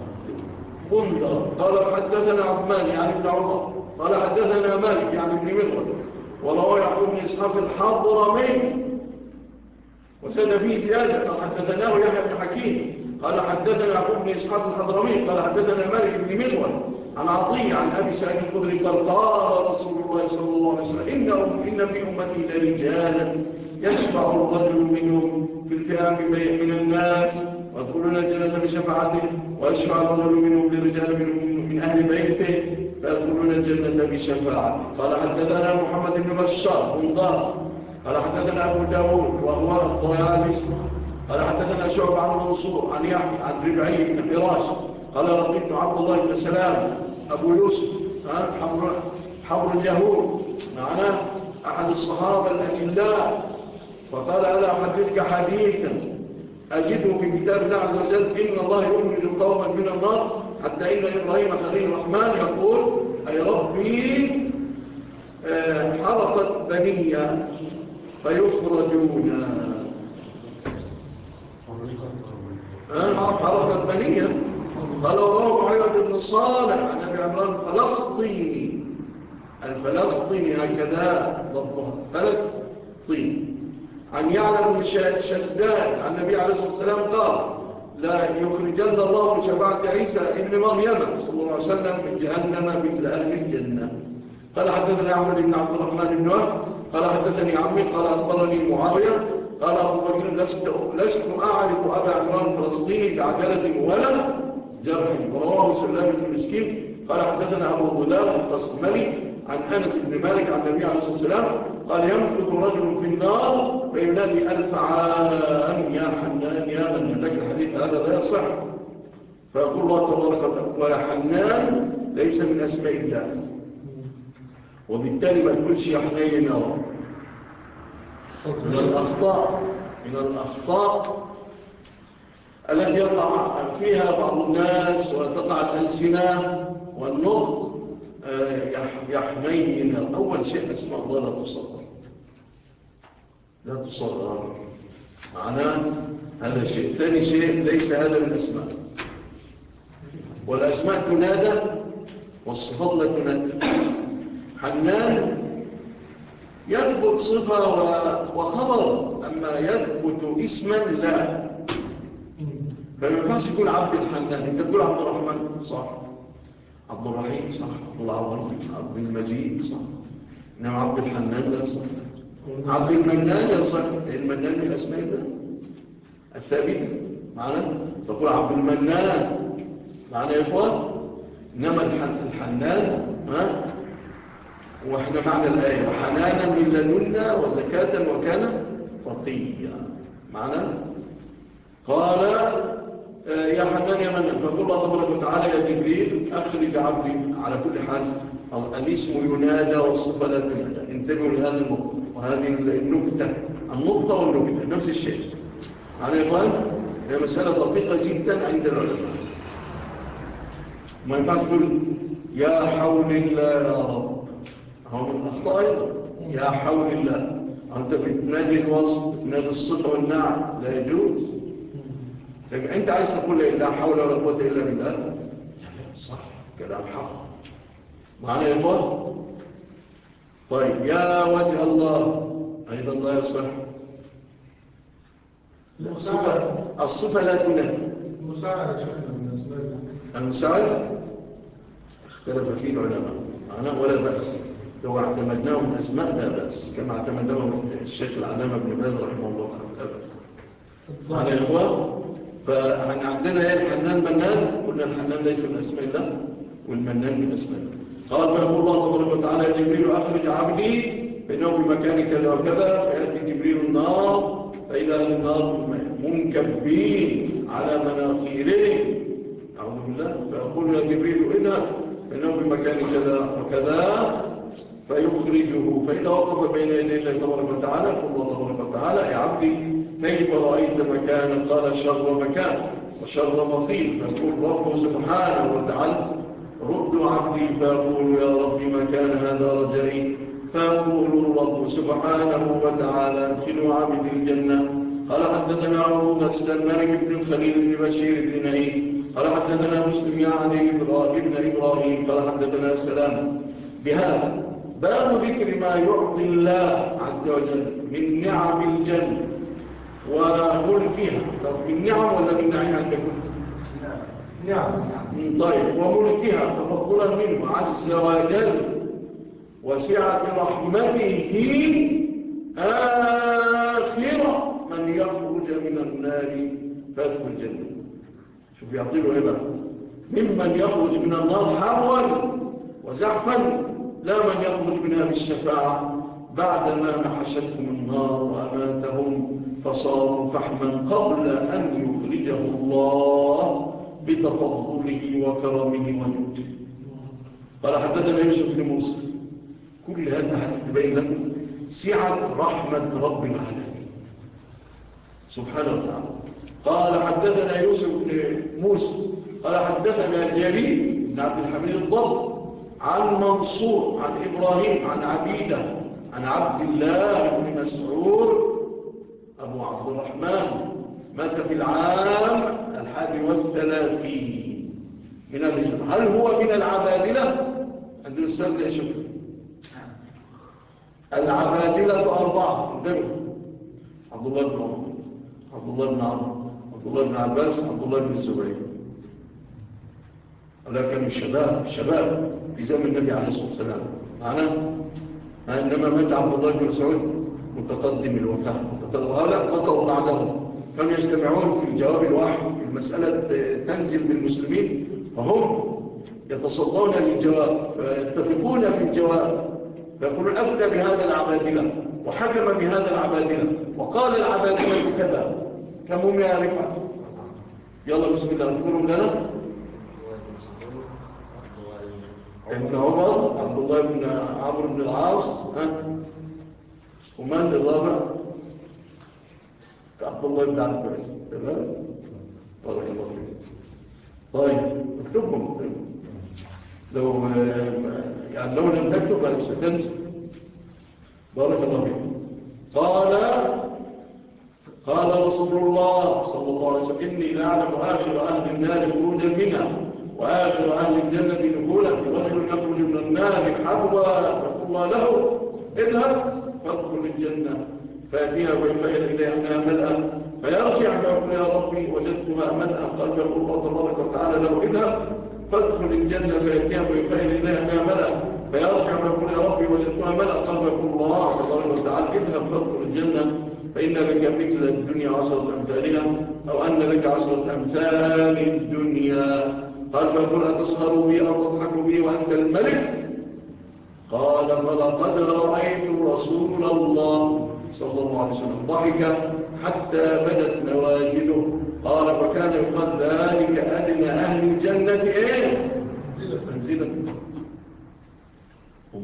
بندر. قال حدثنا عثمان يعني ابن عمر قال حدثنا مالك يعني ابن مغول وروى يعقوب بن إسحاق الحضرمي وسأل فيه زيادة قال حدثناه يحيى بن حكيم قال حدثنا يعقوب بن إسحاق الحضرمي قال حدثنا مالك بن مغول عن عطية عن أبي سعيد الخدري قال قال رسول الله صلى الله عليه وسلم إن, إن في أمتي لرجالا يشفع الرجل منهم في الفئام من الناس ويدخلون الجنة بشفاعته ويشفع الرجل منهم لرجال منهم من أهل بيته فيدخلون الجنة بشفاعته. قال حدثنا محمد بن بشار بندار قال حدثنا أبو داود وهو الطيالسي قال حدثنا شعب عن منصور عن يحيى عن ربعي بن فراش قال لقيت عبد الله بن سلام أبو يوسف حبر, حبر اليهود معناه أحد الصحابة الأجلاء فقال ألا أحدثك حديثا أجده في كتاب الله عز وجل إن الله يخرج قوما من النار حتى إن إبراهيم خليل الرحمن يقول أي ربي حرقت بني فيخرجون حرقت بني قال ورواه معيوة بن صالح عن أبي عمران الفلسطيني الفلسطيني هكذا ضبطها فلسطين عن يعلم بن شداد عن النبي عليه الصلاة والسلام قال لا يخرجن الله بشفاعة عيسى ابن مريم صلى الله عليه وسلم من جهنم مثل أهل الجنة. قال حدثني أحمد بن عبد الرحمن بن وهب قال حدثني عمي قال أخبرني معاوية قال أبو بكر لست, لست أعرف أبا عمران الفلسطيني بعدالة ولا جرح. ورواه سلام بن مسكين قال حدثنا أبو ظلال القسملي عن أنس بن مالك عن النبي عليه الصلاة والسلام قال يمكث رجل في النار فينادي ألف عام يا حنان يا من لك الحديث هذا لا يصح فيقول الله تبارك وتعالى ويا حنان ليس من أسماء الله وبالتالي ما تقولش يا حنين يا رب. من الأخطاء من الأخطاء التي يقع فيها بعض الناس وتقع الألسنة والنطق يحنين. أول شيء أسماء الله لا تصغر لا تصغر معناه هذا شيء. ثاني شيء ليس هذا من الأسماء والأسماء تنادى والصفات لا تنادى. حنان يثبت صفة وخبر أما يثبت اسما لا. فما ينفعش يكون عبد الحنان انت تقول عبد الرحمن صح عبد الرحيم صح عبد العظيم عبد المجيد صح انما عبد الحنان لا صح. عبد المنان لا صح المنان من الاسماء الله الثابته معنا تقول عبد المنان معنا يا اخوان انما الحنان ها واحنا معنى الايه وحنانا من لدنا وزكاه وكان تقيا معنا. قال يا حنان يا منان فقل الله تبارك وتعالى يا جبريل أخرج عبدي على كل حال الاسم ينادى والصفة لا تنادى. انتبهوا لهذه النقطة وهذه النكتة، النقطة والنكتة نفس الشيء. على إخوان هي مسألة دقيقة جدا عند العلماء. ما ينفع تقول يا حول الله يا رب، هو من الأخطاء أيضا. يا حول الله أنت بتنادي الوصف، بتنادي الصفة والنعم، لا يجوز. طيب أنت عايز تقول لا حول ولا قوة إلا بالله، صح، كلام حق. معنا يا إخوان؟ طيب يا وجه الله أيضا لا يصح. الصفة, الصفة لا تنادي. المساعد شكرا بالنسبة لي. المساعد اختلف فيه العلماء معنا ولا بأس لو اعتمدناه من أسماء لا بأس، كما اعتمدناه الشيخ العلامة ابن باز رحمه الله لا بأس. معنا يا إخوان؟ فعندنا الحنان منان، قلنا الحنان ليس من أسماء الله والمنان من أسماء الله. قال فيقول الله تبارك وتعالى يا جبريل أخرج عبدي فإنه بمكان كذا وكذا، فيأتي جبريل النار فإذا أهل النار منكبين على مناخيرهم، أعوذ بالله، فيقول يا جبريل اذهب فإنه بمكان كذا وكذا فيخرجه، فإذا وقف بين يدي الله تبارك وتعالى يقول الله تبارك وتعالى يا عبدي كيف رأيت مكانا؟ قال شر مكان وشر مقيل، فيقول ربه سبحانه وتعالى رد عبدي، فيقول يا رب مكان هذا رجائي، فيقول الرب سبحانه وتعالى ادخلوا عبد الجنة. قال حدثنا أبو غسان مالك بن الخليل بن بشير بن نعيم قال حدثنا مسلم يعني ابن إبراهيم قال حدثنا سلام بهذا باب ذكر ما يعطي الله عز وجل من نعم الجنة وملكها. من نعم ولا من نعم عندكم؟ نعم. طيب وملكها تفضلا منه عز وجل وسعة رحمته آخرة من يخرج من النار فادخل الجنة. شوف يعطيه هبة ممن يخرج من النار حروا وزعفا، لا من يخرج منها بالشفاعة بعدما محشتهم النار وأماتهم فصاروا فحما قبل أن يخرجه الله بتفضله وكرمه وجوده. قال حدثنا يوسف بن موسى. كل هذا الحديث تبين لكم سعة رحمة رب العالمين سبحانه وتعالى. قال حدثنا يوسف بن موسى قال حدثنا جرير بن عبد الحميد الضبط عن منصور عن إبراهيم عن عبيدة عن عبد الله بن مسعود أبو عبد الرحمن مات في العام الحادي والثلاثين من الهجرة. هل هو من العبادلة؟ عندنا السؤال ده شكرا. العبادلة أربعة انتبهوا: عبد الله بن عمر، عبد الله بن عمرو، عبد الله بن عباس، عبد الله بن الزبير. ولا كانوا شباب شباب في زمن النبي عليه الصلاة والسلام معنا. إنما مات عبد الله بن مسعود متقدم الوفاة، وهؤلاء قطعوا بعدهم، كانوا يجتمعون في الجواب الواحد في المسألة تنزل بالمسلمين، فهم يتصدون للجواب فيتفقون في الجواب، فيقولون أفتى بهذا العبادلة وحكم بهذا العبادلة وقال العبادلة كذا. كم هم يا رفعت؟ يلا بسم الله اذكرهم لنا. ابن عمر، عبد الله بن عمرو بن العاص، ها ومن الرابع؟ عبد الله بن عباس. تمام، بارك الله فيك. طيب اكتبهم لو يعني لو لم تكتب ستنسى. بارك الله فيك. قال قال رسول الله صلى الله عليه وسلم إني لأعلم آخر أهل النار خروجا منها وآخر أهل الجنة دخولا. رجل يخرج من النار حبوا فقل الله له اذهب فادخل الجنة، فيأتيها ويخيل إليها أنها ملأة، فيرجع فيقول يا ربي وجدتها ملأة. قال فيقول الله تبارك وتعالى له اذهب فادخل الجنة، فيأتيها ويخيل إليها أنها ملأة، فيرجع فيقول يا ربي وجدتها ملأة. قال فيقول الله تبارك وتعالى اذهب فادخل الجنة، فإن لك مثل الدنيا عشرة أمثالها أو أن لك عشرة أمثال الدنيا. قال فيقول أتسخر بي أو تضحك بي وأنت الملك؟ قال فلقد رأيت رسول الله صلى الله عليه وسلم ضحك حتى بدت نواجذه. قال فكان يقال ذلك أدنى أهل الجنة إيه؟ منزلة.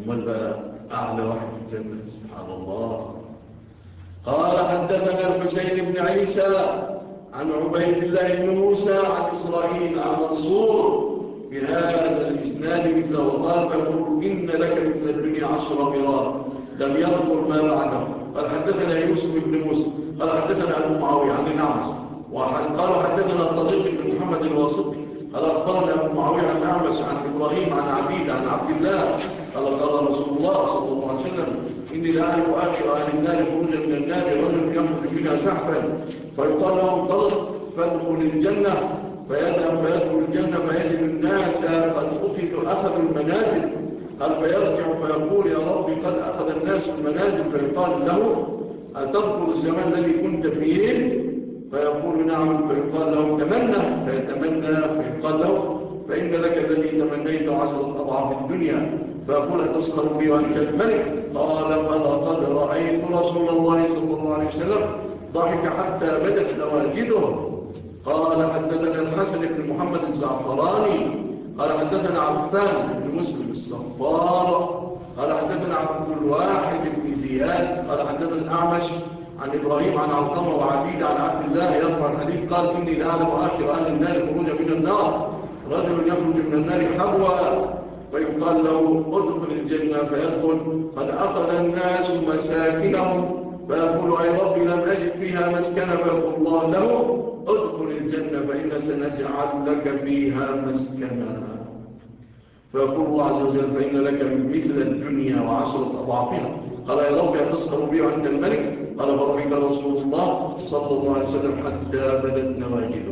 امال بقى اعلى واحد في الجنه سبحان الله. قال حدثنا الحسين بن عيسى عن عبيد الله بن موسى عن اسرائيل عن منصور بهذا الاسناد مثله وقال فيقول ان لك مثل الدنيا عشر مرار لم يذكر ما بعده. قال حدثنا يوسف بن موسى قال حدثنا ابو معاويه عن الاعمش وقال حدثنا طريق بن محمد الواسطي قال اخبرنا ابو معاويه عن الاعمش عن ابراهيم عن عبيد عن عبد الله قال قال رسول الله صلى الله عليه وسلم اني لاعرف اخر اهل النار خروجا من النار رجل يخرج منها زحفا فيقال له انطلق فادخل الجنه فيذهب فيدخل الجنه فيجد الناس قد اخذوا اخذوا المنازل قال فيرجع فيقول يا ربي قد اخذ الناس المنازل فيقال له اتذكر الزمان الذي كنت فيه فيقول نعم فيقال له تمنى فيتمنى فيقال له فإن لك الذي تمنيت عشرة أضعاف الدنيا فيقول أتسخر بي وأنت الملك قال فلقد رأيت رسول الله صلى الله عليه وسلم ضحك حتى بدت نواجده. قال حدثنا الحسن بن محمد الزعفراني قال حدثنا عفان بن مسلم الصفار قال حدثنا عبد الواحد بن زياد قال حدثنا الأعمش عن إبراهيم عن علقمة وعبيد عن عبد الله يرفع الحديث قال إني لأعلم آخر أهل النار خروجا من النار رجل يخرج من النار حبوا فيقال له ادخل الجنة فيدخل قد أخذ الناس مساكنهم فيقول أي ربي لم أجد فيها مسكنا فيقول الله له ادخل الجنة فإن سنجعل لك فيها مسكنا فيقول الله عز وجل فإن لك مثل الدنيا وعشرة أضعافها قال يا رب أتسخر بي وأنت الملك قال فضحك رسول الله صلى الله عليه وسلم حتى بدت نواجذه.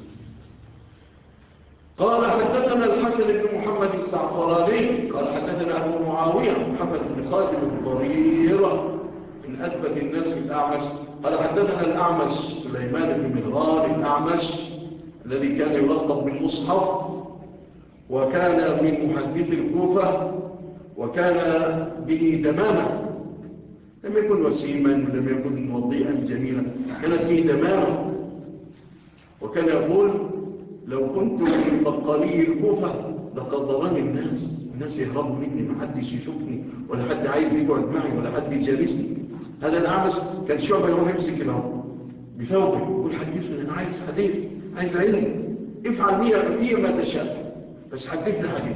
قال حدثنا الحسن بن محمد الزعفراني قال حدثنا أبو معاوية محمد بن خازم الضريرة من أثبت الناس في الأعمش قال حدثنا الأعمش سليمان بن مهران الأعمش الذي كان يلقب بالمصحف وكان من محدث الكوفة وكان به دمامة لم يكن وسيما ولم يكن وضيئا جميلا كانت به دمامة وكان يقول لو كنت من بقالي الكوفة لقد ضرني الناس الناس يهربوا مني ما حدش يشوفني ولا حد عايز يقعد معي ولا حد يجالسني. هذا الأعمش كان شعبة يروح يمسك له بثوبه يقول حدثني أنا عايز حديث عايز علم افعل فيه ما تشاء بس حدثنا حديث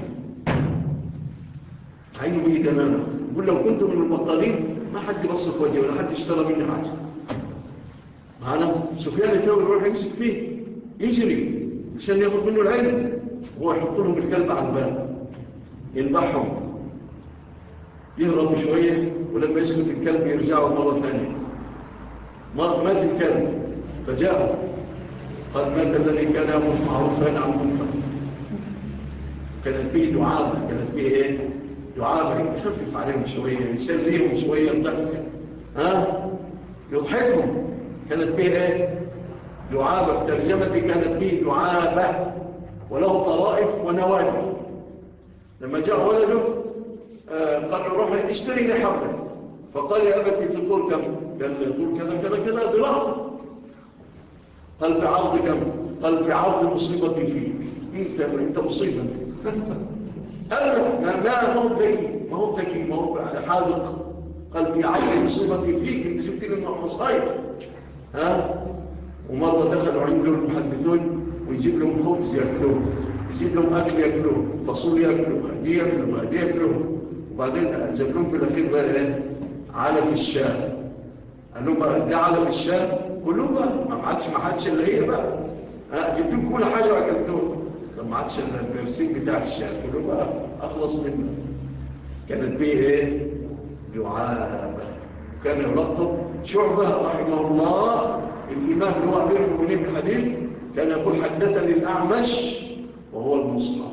عينه به تماما يقول لو كنت من البطالين ما حد بص في وجهي ولا حد اشترى مني حاجة. معنا سفيان الثوري يروح يمسك فيه يجري عشان ياخد منه العلم هو يحط لهم الكلب على الباب ينبحهم يهربوا شوية ولما يسكت الكلب يرجعوا مرة ثانية. مات الكلب فجاءوا قال مات الذي كان يأمر معروفا عن منكر. كانت به دعابة كانت به ايه دعابة يخفف عليهم شوية يسليهم شوية الضحك ها يضحكهم. كانت به ايه دعابة في ترجمتي كانت به دعابة وله طرائف ونواجه. لما جاء ولده آه قال له روح اشتري لي حبل فقال يا أبتي في طول كم قال لي طول كذا كذا كذا ضرار قال في عرض كم قال في عرض مصيبتي فيك انت انت مصيبة قال له ما هو ذكي ما هو ذكي ما هو حاذق قال في عرض مصيبتي فيك انت جبت لي مصايب ها. ومرة دخلوا عنده المحدثون ويجيب لهم خبز يأكلوه يجيب لهم أكل يأكلوه فصول يأكلوه هدي يأكلوه هدي يأكلوه وبعدين جاب لهم في الأخير بقى ايه علف الشاه قال لهم بقى ده علف الشاه كلهم بقى ما عادش ما عادش اللي هي بقى ها جبت لهم كل حاجة وأكلتوه ما عادش البرسيم بتاع الشاه كله بقى أخلص منه. كانت به ايه دعابة. وكان يلقب شعبة رحمه الله الإمام اللي هو أمير المؤمنين في الحديث كان يقول حدثني الأعمش وهو المصحف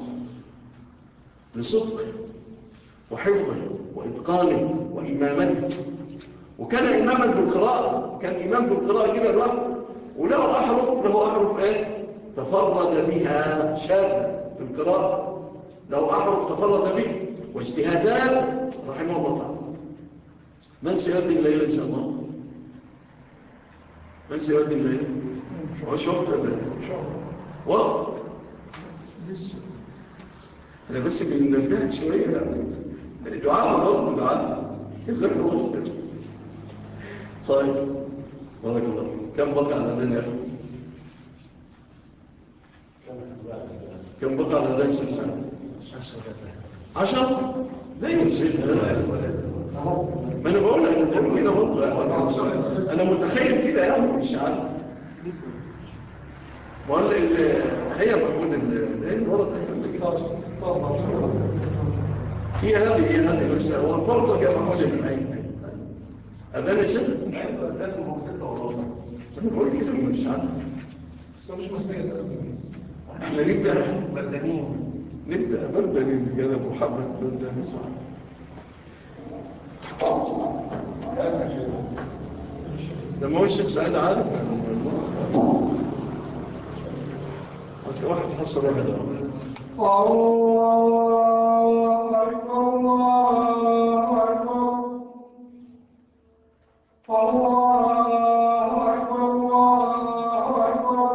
لصدقه وحفظه وإتقانه وإمامته. وكان إماما في القراءة كان إمام في القراءة كده الوقت وله أحرف له أحرف إيه تفرد بها شاذة في القراءة له أحرف تفرد به واجتهادات رحمه الله تعالى. من سيؤدي الليلة إن شاء الله من سيؤدي الليلة هو شوق وقت أنا بس بنبهت شوية دعاء برضه دعاء ازاي هو كده. طيب بارك الله. كم بقى على الأذان يا أخي؟ كم بقى على الأذان شو الساعة؟ عشر؟ ليه يا شيخ؟ ما أنا بقول أنا كده برضه أنا متخيل كده يعني مش عارف. بقول هي محمود الليل ورا هي هذه هي هذه الرسالة والفرق يا محمود الحين أذان يا شيخ؟ أيوة أذان الموسيقى والله. أنا بقول كده مش عارف. بس مش مسألة أذان. احنا نبدأ بردانين. نبدأ بردانين بجانب محمد بردانين صح. لما هو الشيخ سعيد عارف واحد حصل واحد الله أكبر الله أكبر الله أكبر الله أكبر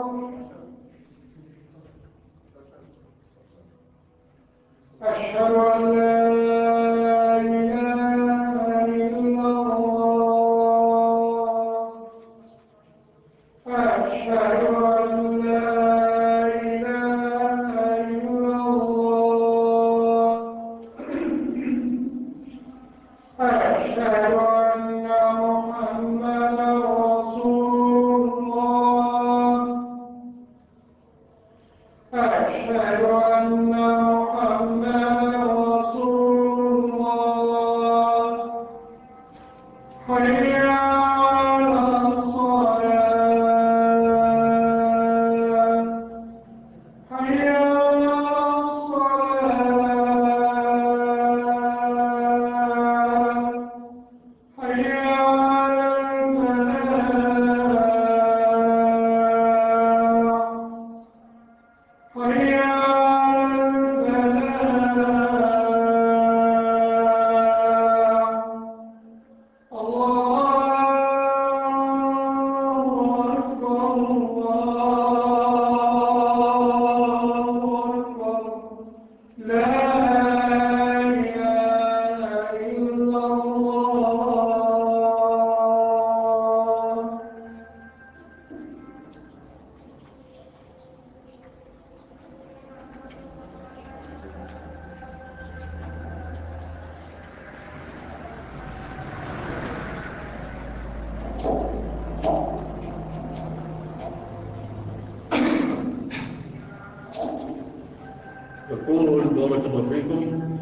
أشهد أن لا إله إلا الله أشهد أن لا إله إلا الله أشهد أن محمدا رسول الله أشهد أن محمدا رسول الله حي على الصلاة حي على الصلاة حي على الفلاح حي على الفلاح الله أكبر الله أكبر لا إله إلا الله. يقول بارك الله فيكم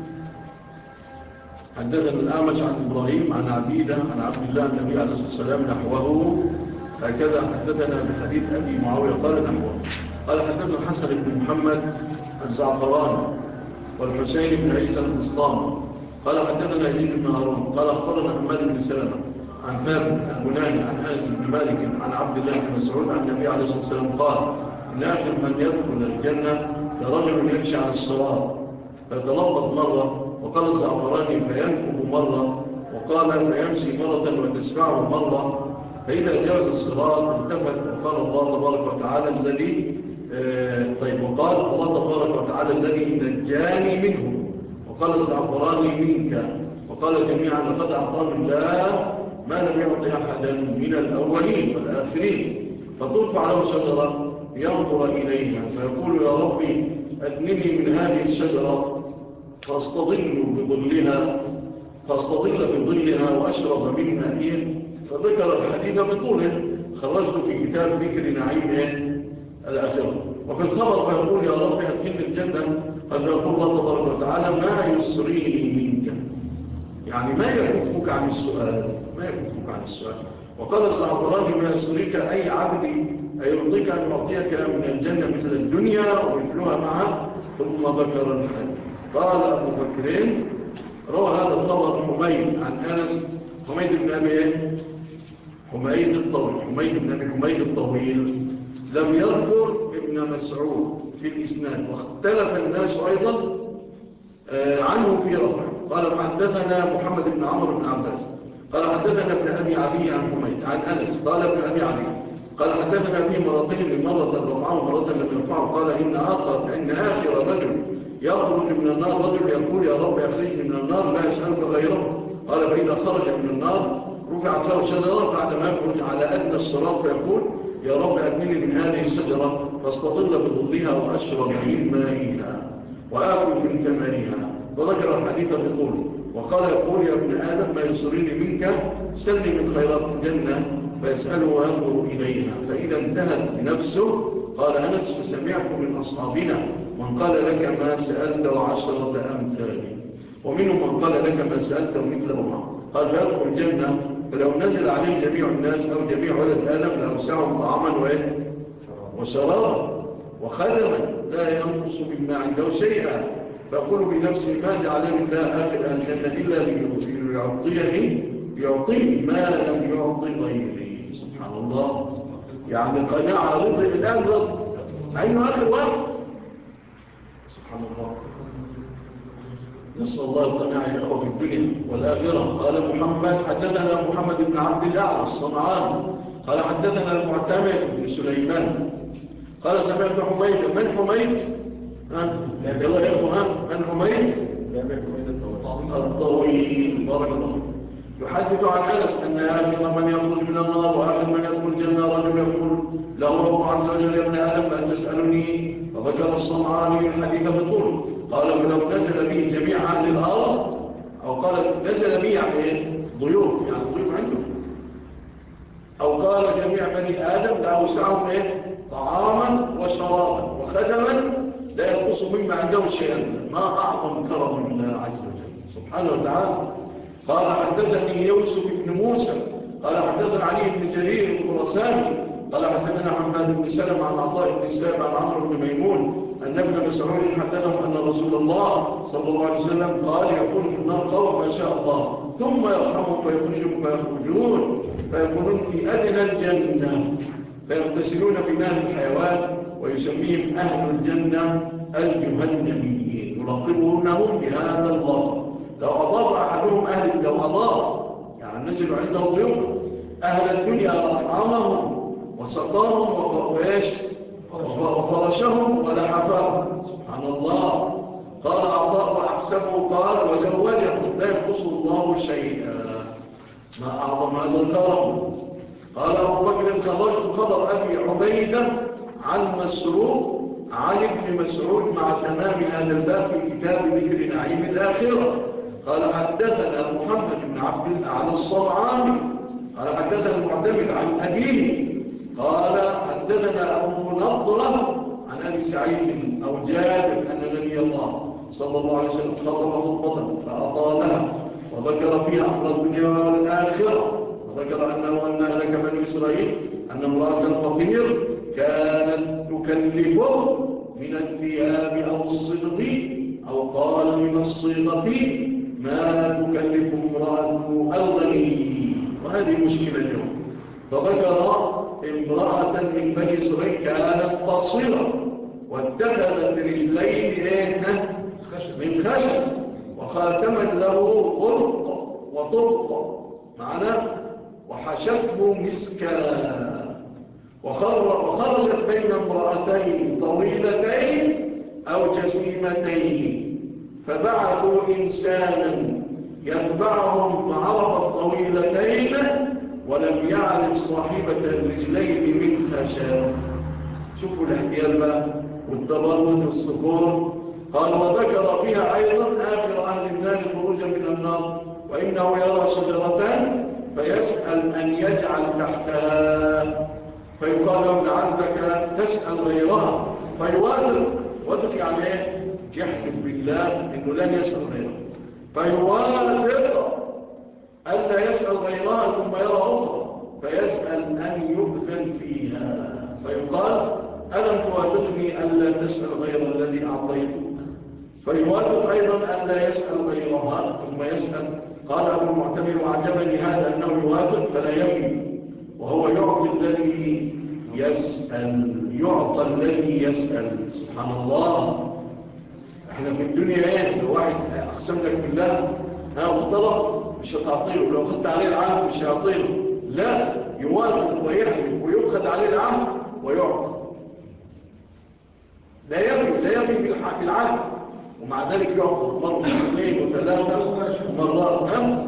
حدثنا الأعمش عن إبراهيم عن عبيدة عن عبد الله النبي عليه الصلاة والسلام نحوه هكذا حدثنا بحديث أبي معاوية قال نحوه قال حدثنا حسن بن محمد الزعفراني والحسين بن عيسى الإسلام قال حدثنا يزيد بن هارون قال أخبرنا حماد بن سلمة عن ثابت البناني عن أنس بن مالك عن عبد الله بن مسعود عن النبي عليه الصلاة والسلام قال إن آخر من يدخل الجنة لرجل يمشي على الصراط فيتلبط مرة وقال الزعفراني فينكب مرة وقال فيمشي مرة وتسمعه مرة فإذا جاوز الصراط التفت وقال الله تبارك وتعالى الذي آه طيب وقال الله تبارك وتعالى الذي نجاني منه وقال الزعفراني منك وقال جميعا لقد أعطاني الله ما لم يعطي أحدا من الأولين والآخرين فترفع له شجرة ينظر إليها فيقول يا ربي أدنني من هذه الشجرة فاستظل بظلها فاستظل بظلها وأشرب من مائها فذكر الحديث بطوله خرجت في كتاب ذكر نعيم الآخرة وفي الخبر فيقول يا رب أدخلني الجنة فليقول الله تبارك وتعالى ما يسريني منك يعني ما يكفك عن السؤال ما يكفك عن السؤال وقال الزعفراني ما يسريك أي عبدي أيرضيك أن يعطيك من الجنة مثل الدنيا ومثلها معها ثم ذكر الحديث قال أبو بكرين روى هذا الخبر حميد عن أنس حميد بن أبي حميد الطويل حميد بن أبي حميد الطويل لم يذكر ابن مسعود في الإسناد واختلف الناس أيضا عنه في رفع قال حدثنا محمد بن عمرو بن عباس قال حدثنا ابن أبي علي عن حميد عن أنس قال ابن أبي علي قال حدثنا به مرتين مرة رفعه مرة لم يرفعه قال إن آخر إن آخر رجل يخرج من النار رجل يقول يا رب أخرجني من النار لا يسألك غيره. قال فإذا خرج من النار رفعت له شجرة بعد ما يخرج على أدنى الصراط فيقول يا رب أدنني من هذه الشجرة فاستطل بظلها وأشرب من مائها وآكل من ثمرها. وذكر الحديث بطول وقال يقول يا ابن آدم ما يسرني منك سلني من خيرات الجنة فيسأله وينظر إليها فإذا انتهت بنفسه قال أنس فسمعت من أصحابنا من قال لك ما سألت وعشرة أمثالي ومنهم من قال لك ما سألت مثلهما. قال فيدخل الجنة فلو نزل عليه جميع الناس أو جميع ولد آدم لأوسعهم طعاما وإيه وشرابا وخدما لا ينقص مما عنده شيئا فأقول بنفسي ما جعلني الله آخر الجنة إلا ليعطيني يعطيني ما لم يعطي غيري. سبحان الله. يعني قناعة رضي الآن رضي مع إنه آخر واحد. سبحان الله. نسأل الله القناعة يا أخوة في الدنيا والآخرة. قال محمد حدثنا محمد بن عبد الأعلى الصنعاني قال حدثنا المعتمد بن سليمان قال سمعت حميد. من حميد؟ ها يلا يا أخوة ها من حميد؟ الطويل بارك الله يحدث عن أنس أن آخر من يخرج من النار وآخر من يدخل الجنة رجل يقول له رب عز وجل يا ابن آدم فأن تسألني فذكر الصنعاني الحديث بطول. قال فلو نزل به جميع أهل الأرض أو قال نزل به يعني ضيوف يعني ضيوف عنده أو قال جميع بني آدم لأوسعهم إيه طعاما وشرابا وخدما لا ينقص مما عنده شيئا. ما أعظم كرم الله عز وجل سبحانه وتعالى. قال حدثني يوسف بن موسى قال حدثنا علي بن جرير الخراساني قال حدثنا حماد بن سلمة عن عطاء بن السائب عن عمرو بن ميمون أن ابن مسعود حدثهم أن رسول الله صلى الله عليه وسلم قال يكون في النار قوم ما شاء الله ثم يرحمهم فيخرجهم فيخرجون فيكونون في أدنى الجنة فيغتسلون في ماء الحيوان ويسميهم أهل الجنة الجهنميين يلقبونهم بهذا اللقب. لو أضاف أحدهم أهل لو أضاف يعني نزل عنده ضيوف أهل الدنيا لأطعمهم وسقاهم وإيش وفرشهم ولحفاهم. سبحان الله. قال عطاء وأحسبه قال وزوجهم لا ينقص الله شيئا. ما أعظم هذا الكرم. قال أبو بكر خرجت خبر أبي عبيدة عن مسروق عن ابن مسعود مع تمام هذا الباب في كتاب ذكر نعيم الآخرة. قال حدثنا محمد بن عبد الأعلى الصنعاني قال حدثنا المعتمد عن أبيه قال حدثنا أبو نضرة عن أبي سعيد أو جابر أن نبي الله صلى الله عليه وسلم خطب خطبة فأطالها وذكر فيها أمر الدنيا والآخرة وذكر أنه أن أهلك بني إسرائيل أن امرأة الفقير كانت تكلفه من الثياب أو الصدق أو قال من الصيغة ما تكلف امرأة الغني. وهذه مشكلة اليوم. فذكر امرأة من بني إسرائيل كانت قصيرة واتخذت رجلين من خشب وخاتما له غرق وطرق معناه وحشته مسكا وخرجت بين امرأتين طويلتين أو جسيمتين فبعثوا إنسانا يتبعهم فعرف الطويلتين ولم يعرف صاحبة الرجلين من خشب. شوفوا الاحتيال بقى والتبرد والصفور. قال وذكر فيها أيضا آخر أهل النار خروجا من النار وإنه يرى شجرة فيسأل أن يجعل تحتها فيقال له لعلك تسأل غيرها فيوافق. وذك يعني ايه يحلف بالله إنه لن يسأل غيرها فيوافق ألا يسأل غيرها ثم يرى أخرى فيسأل أن يؤذن فيها فيقال ألم توافقني ألا تسأل غير الذي أعطيته فيوافق أيضا ألا يسأل غيرها ثم يسأل. قال أبو المعتمر وعجبني هذا أنه يوافق فلا يفي وهو يعطي الذي يسأل يعطى الذي يسأل. سبحان الله. احنا في الدنيا ايه لو واحد اقسم لك بالله ها وطلب مش هتعطيله لو خدت عليه العهد مش هيعطيله لا يوافق ويحلف ويؤخذ عليه العهد ويعطى. لا يفي لا يفي بالعهد ومع ذلك يعطى مرة واثنين وثلاثة مرات. ها؟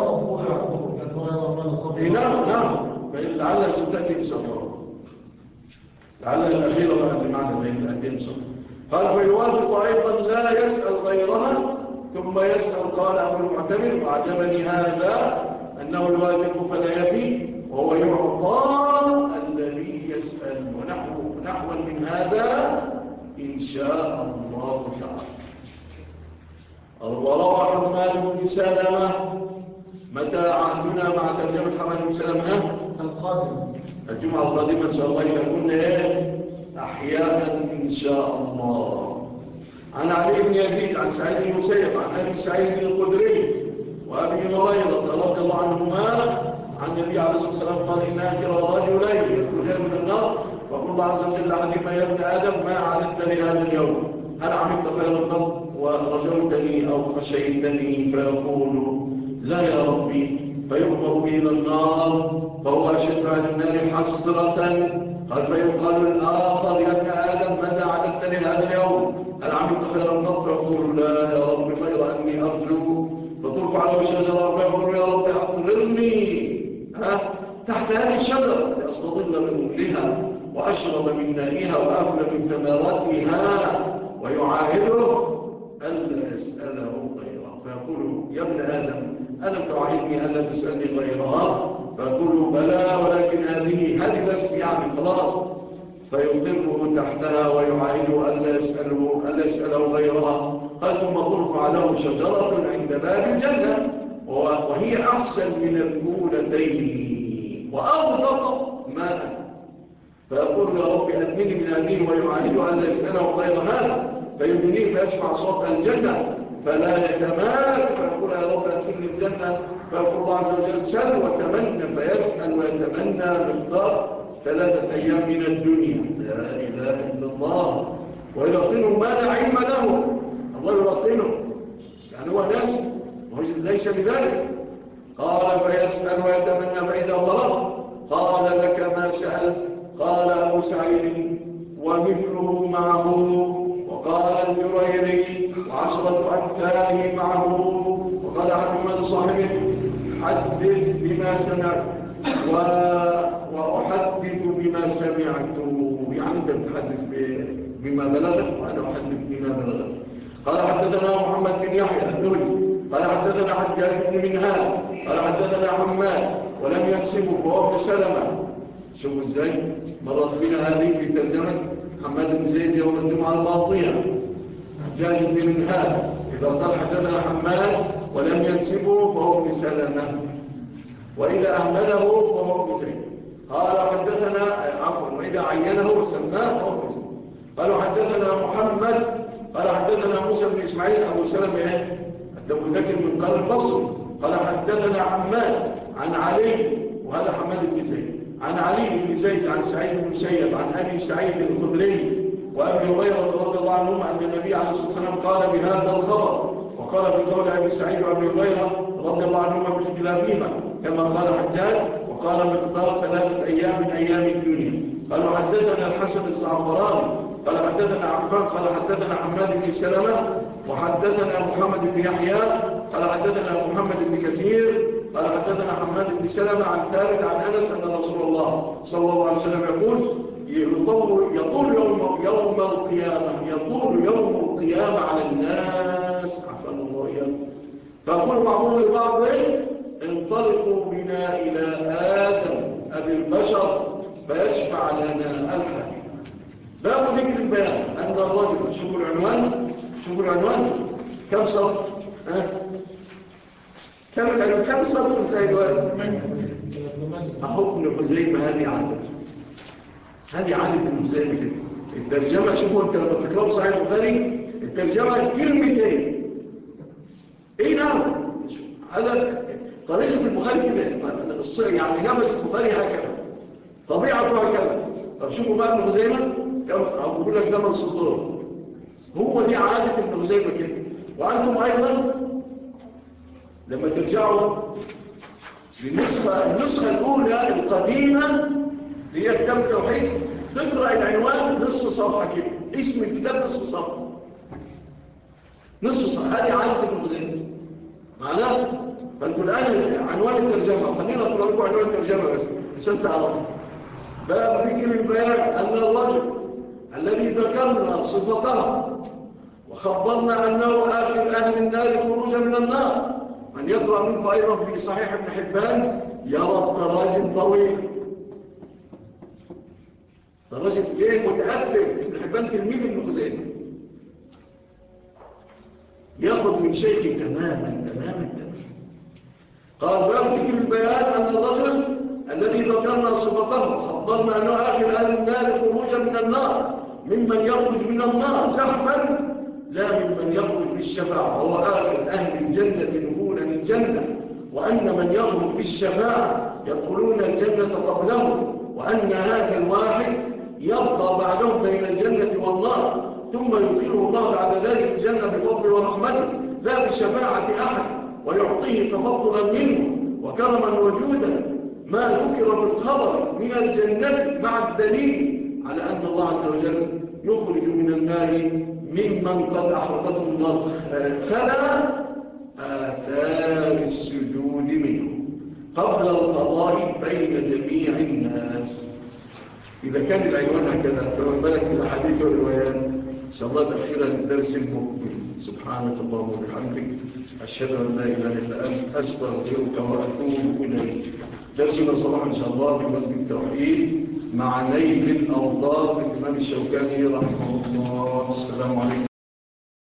إيه نعم نعم، لعلها ستأتي إن شاء الله، لعلها الأخيرة بقى اللي معنا زي الأتين إن شاء الله. قال فيوافق أيضا لا يسأل غيرها ثم يسأل. قال أبو المعتمر وعجبني هذا أنه يوافق فلا يفي وهو يعطى الذي يسأل، ونحو نحو من هذا إن شاء الله تعالى. وروى حماد بن سلمة. متى عهدنا مع ترجمة حماد بن سلمة؟ القادم الجمعة القادمة إن شاء الله، إذا كنا إيه أحياء إن شاء الله. عن علي بن يزيد عن سعيد بن المسيب عن أبي سعيد الخدري وأبي هريرة رضي الله عنهما عن النبي عليه الصلاة والسلام قال إن آخر رجلين يخرجان من النار وقل الله عز وجل علم يا ابن آدم ما عملت لهذا اليوم، هل عملت خيرا قط ورجوتني أو خشيتني؟ فيقول لا يا ربي، فيؤمر به إلى النار فهو أشد على النار حسرة. قال فيقال الآخر يا ابن آدم ماذا عملت لهذا اليوم، هل عملت خيرا قط؟ فيقول لا يا رب غير أني أرجو. فترفع له شجرة فيقول يا رب أقررني ها تحت هذه الشجرة لأستظل بظلها وأشرب من مائها وأكل من ثمراتها، ويعاهده ألا يسأله غيره. فيقول يا ابن آدم ألم تعاهدني ألا تسألني غيرها؟ فيقول بلى ولكن هذه هذه بس يعني خلاص. فيقره تحتها ويعاهده ألا يسأله ألا يسأله غيرها. قال ثم ترفع له شجرة عند باب الجنة وهي أحسن من الأولتين وأغدق ماء. فيقول يا رب أدنني من هذه ويعاهده ألا يسأله غير هذا. فيدنيه فيسمع صوت الجنة فلا يتمالك. فيقول يا رب أدخلني الجنة. فيقول الله عز وجل سل وتمنى. فيسأل ويتمنى مقدار ثلاثة أيام من الدنيا. لا إله إلا الله. ويلقنه ما لا علم له. الله يلقنه يعني هو ناس ليس بذلك. قال فيسأل ويتمنى فإذا فرغ قال لك ما سأل. قال أبو سعيد ومثله معه. وقال الجريري وعشرة أمثاله معه. وقال أحد لصاحبه حدث بما سمعت و... وأحدث بما سمعت. يعني أنت تحدث بما بلغت وأنا أحدث بما بلغت. قال حدثنا محمد بن يحيى الذهلي قال حدثنا حجاج بن منهال قال حدثنا حماد ولم ينسبه فهو ابن سلمة. شوفوا ازاي مرت بنا هذه في ترجمة حماد بن زيد يوم الجمعة الماضية. حجاج بن منهال إذا قال حدثنا حماد ولم ينسبه فهو ابن سلمة، وإذا أهمله فهو ابن زيد. قال حدثنا عفوا وإذا عينه وسماه فهو ابن زيد. قالوا حدثنا محمد قال حدثنا موسى بن إسماعيل أبو سلمة إيه؟ أبو ذكر من قال البصري قال حدثنا حماد عن علي وهذا حماد بن زيد عن علي بن زيد عن سعيد بن المسيب عن أبي سعيد الخدري وأبي هريرة رضي الله عنهما أن النبي عليه الصلاة والسلام قال بهذا الخبر. وقال في قول أبي سعيد وأبي هريرة رضي الله عنهما باختلافهما كما قال حجاج وقال مقدار ثلاثة أيام من أيام الدنيا. قالوا حدثنا الحسن الزعفراني قال حدثنا عفان قال حدثنا حماد بن سلمة وحدثنا محمد بن يحيى قال حدثنا محمد بن كثير قال حدثنا حماد بن سلمة عن ثابت عن أنس أن رسول الله صلى الله عليه وسلم يقول يطول, يطول يوم, يوم القيامة يطول يوم القيامة على الناس عفوا الله إياكم. فأقول بعضهم لبعض انطلقوا بنا إلى آدم أبي البشر فيشفع لنا الحديث. باب ذكر البيان أن الرجل شوفوا العنوان شوفوا العنوان كم سطر ها كم العنوان كم سطر في العنوان. أحب ابن خزيمة هذه عادته هذه عادة ابن خزيمة كده. الترجمة شوفوا انت لما تقرأوا صحيح البخاري الترجمة كلمتين ايه نعم هذا طريقة البخاري كده يعني نفس البخاري هكذا طبيعته هكذا. طب شوفوا بقى ابن خزيمة أقول لك ثمان سطور هو دي عادة ابن خزيمة كده. وأنتم أيضا لما ترجعوا للنسخة النسخة الأولى القديمة اللي هي كتاب التوحيد تقرأ العنوان نصف صفحة كده اسم الكتاب نصف صفحة نصف صح. هذه عادة ابن خزيمة معناه. فانتوا الآن عنوان الترجمة، خلينا أقول لكم عنوان الترجمة بس عشان تعرفوا. باب ذكر البيان أن الرجل الذي ذكرنا صفته وخبرنا أنه آخر أهل النار خروجا من النار. من يقرأ منكم أيضا في صحيح ابن حبان يرى التراجم طويلة. التراجم ليه؟ متأثر. ابن حبان تلميذ ابن خزيمة، يأخذ من شيخه تماما تماما تماما. قال باب ذكر البيان أن الرجل الذي ذكرنا صفته وخبرنا أنه آخر أهل النار خروجا من النار ممن يخرج من النار زحفا لا ممن يخرج بالشفاعة، وهو آخر أهل الجنة دخولا الجنة، وأن من يخرج بالشفاعة يدخلون الجنة قبله، وأن هذا الواحد يبقى بعدهم بين الجنة والنار ثم يدخله الله بعد ذلك الجنة بفضل ورحمته لا بشفاعة أحد، ويعطيه تفضلا منه وكرما وجودا ما ذكر في الخبر من الجنة مع الدليل على أن الله عز وجل يخرج من النار ممن قد أحرقته النار خلا آثار السجود منه قبل القضاء بين جميع الناس. إذا كان العنوان هكذا فمن بالك بالأحاديث والروايات. إن شاء الله الأخيرة للدرس المقبل. سبحانك اللهم وبحمدك أشهد أن لا إله إلا أنت أستغفرك وأتوب إليك. درسنا صباحا إن شاء الله في مسجد التوحيد مع نيل الأوضاع للإمام الشوكاني رحمه الله. السلام عليكم.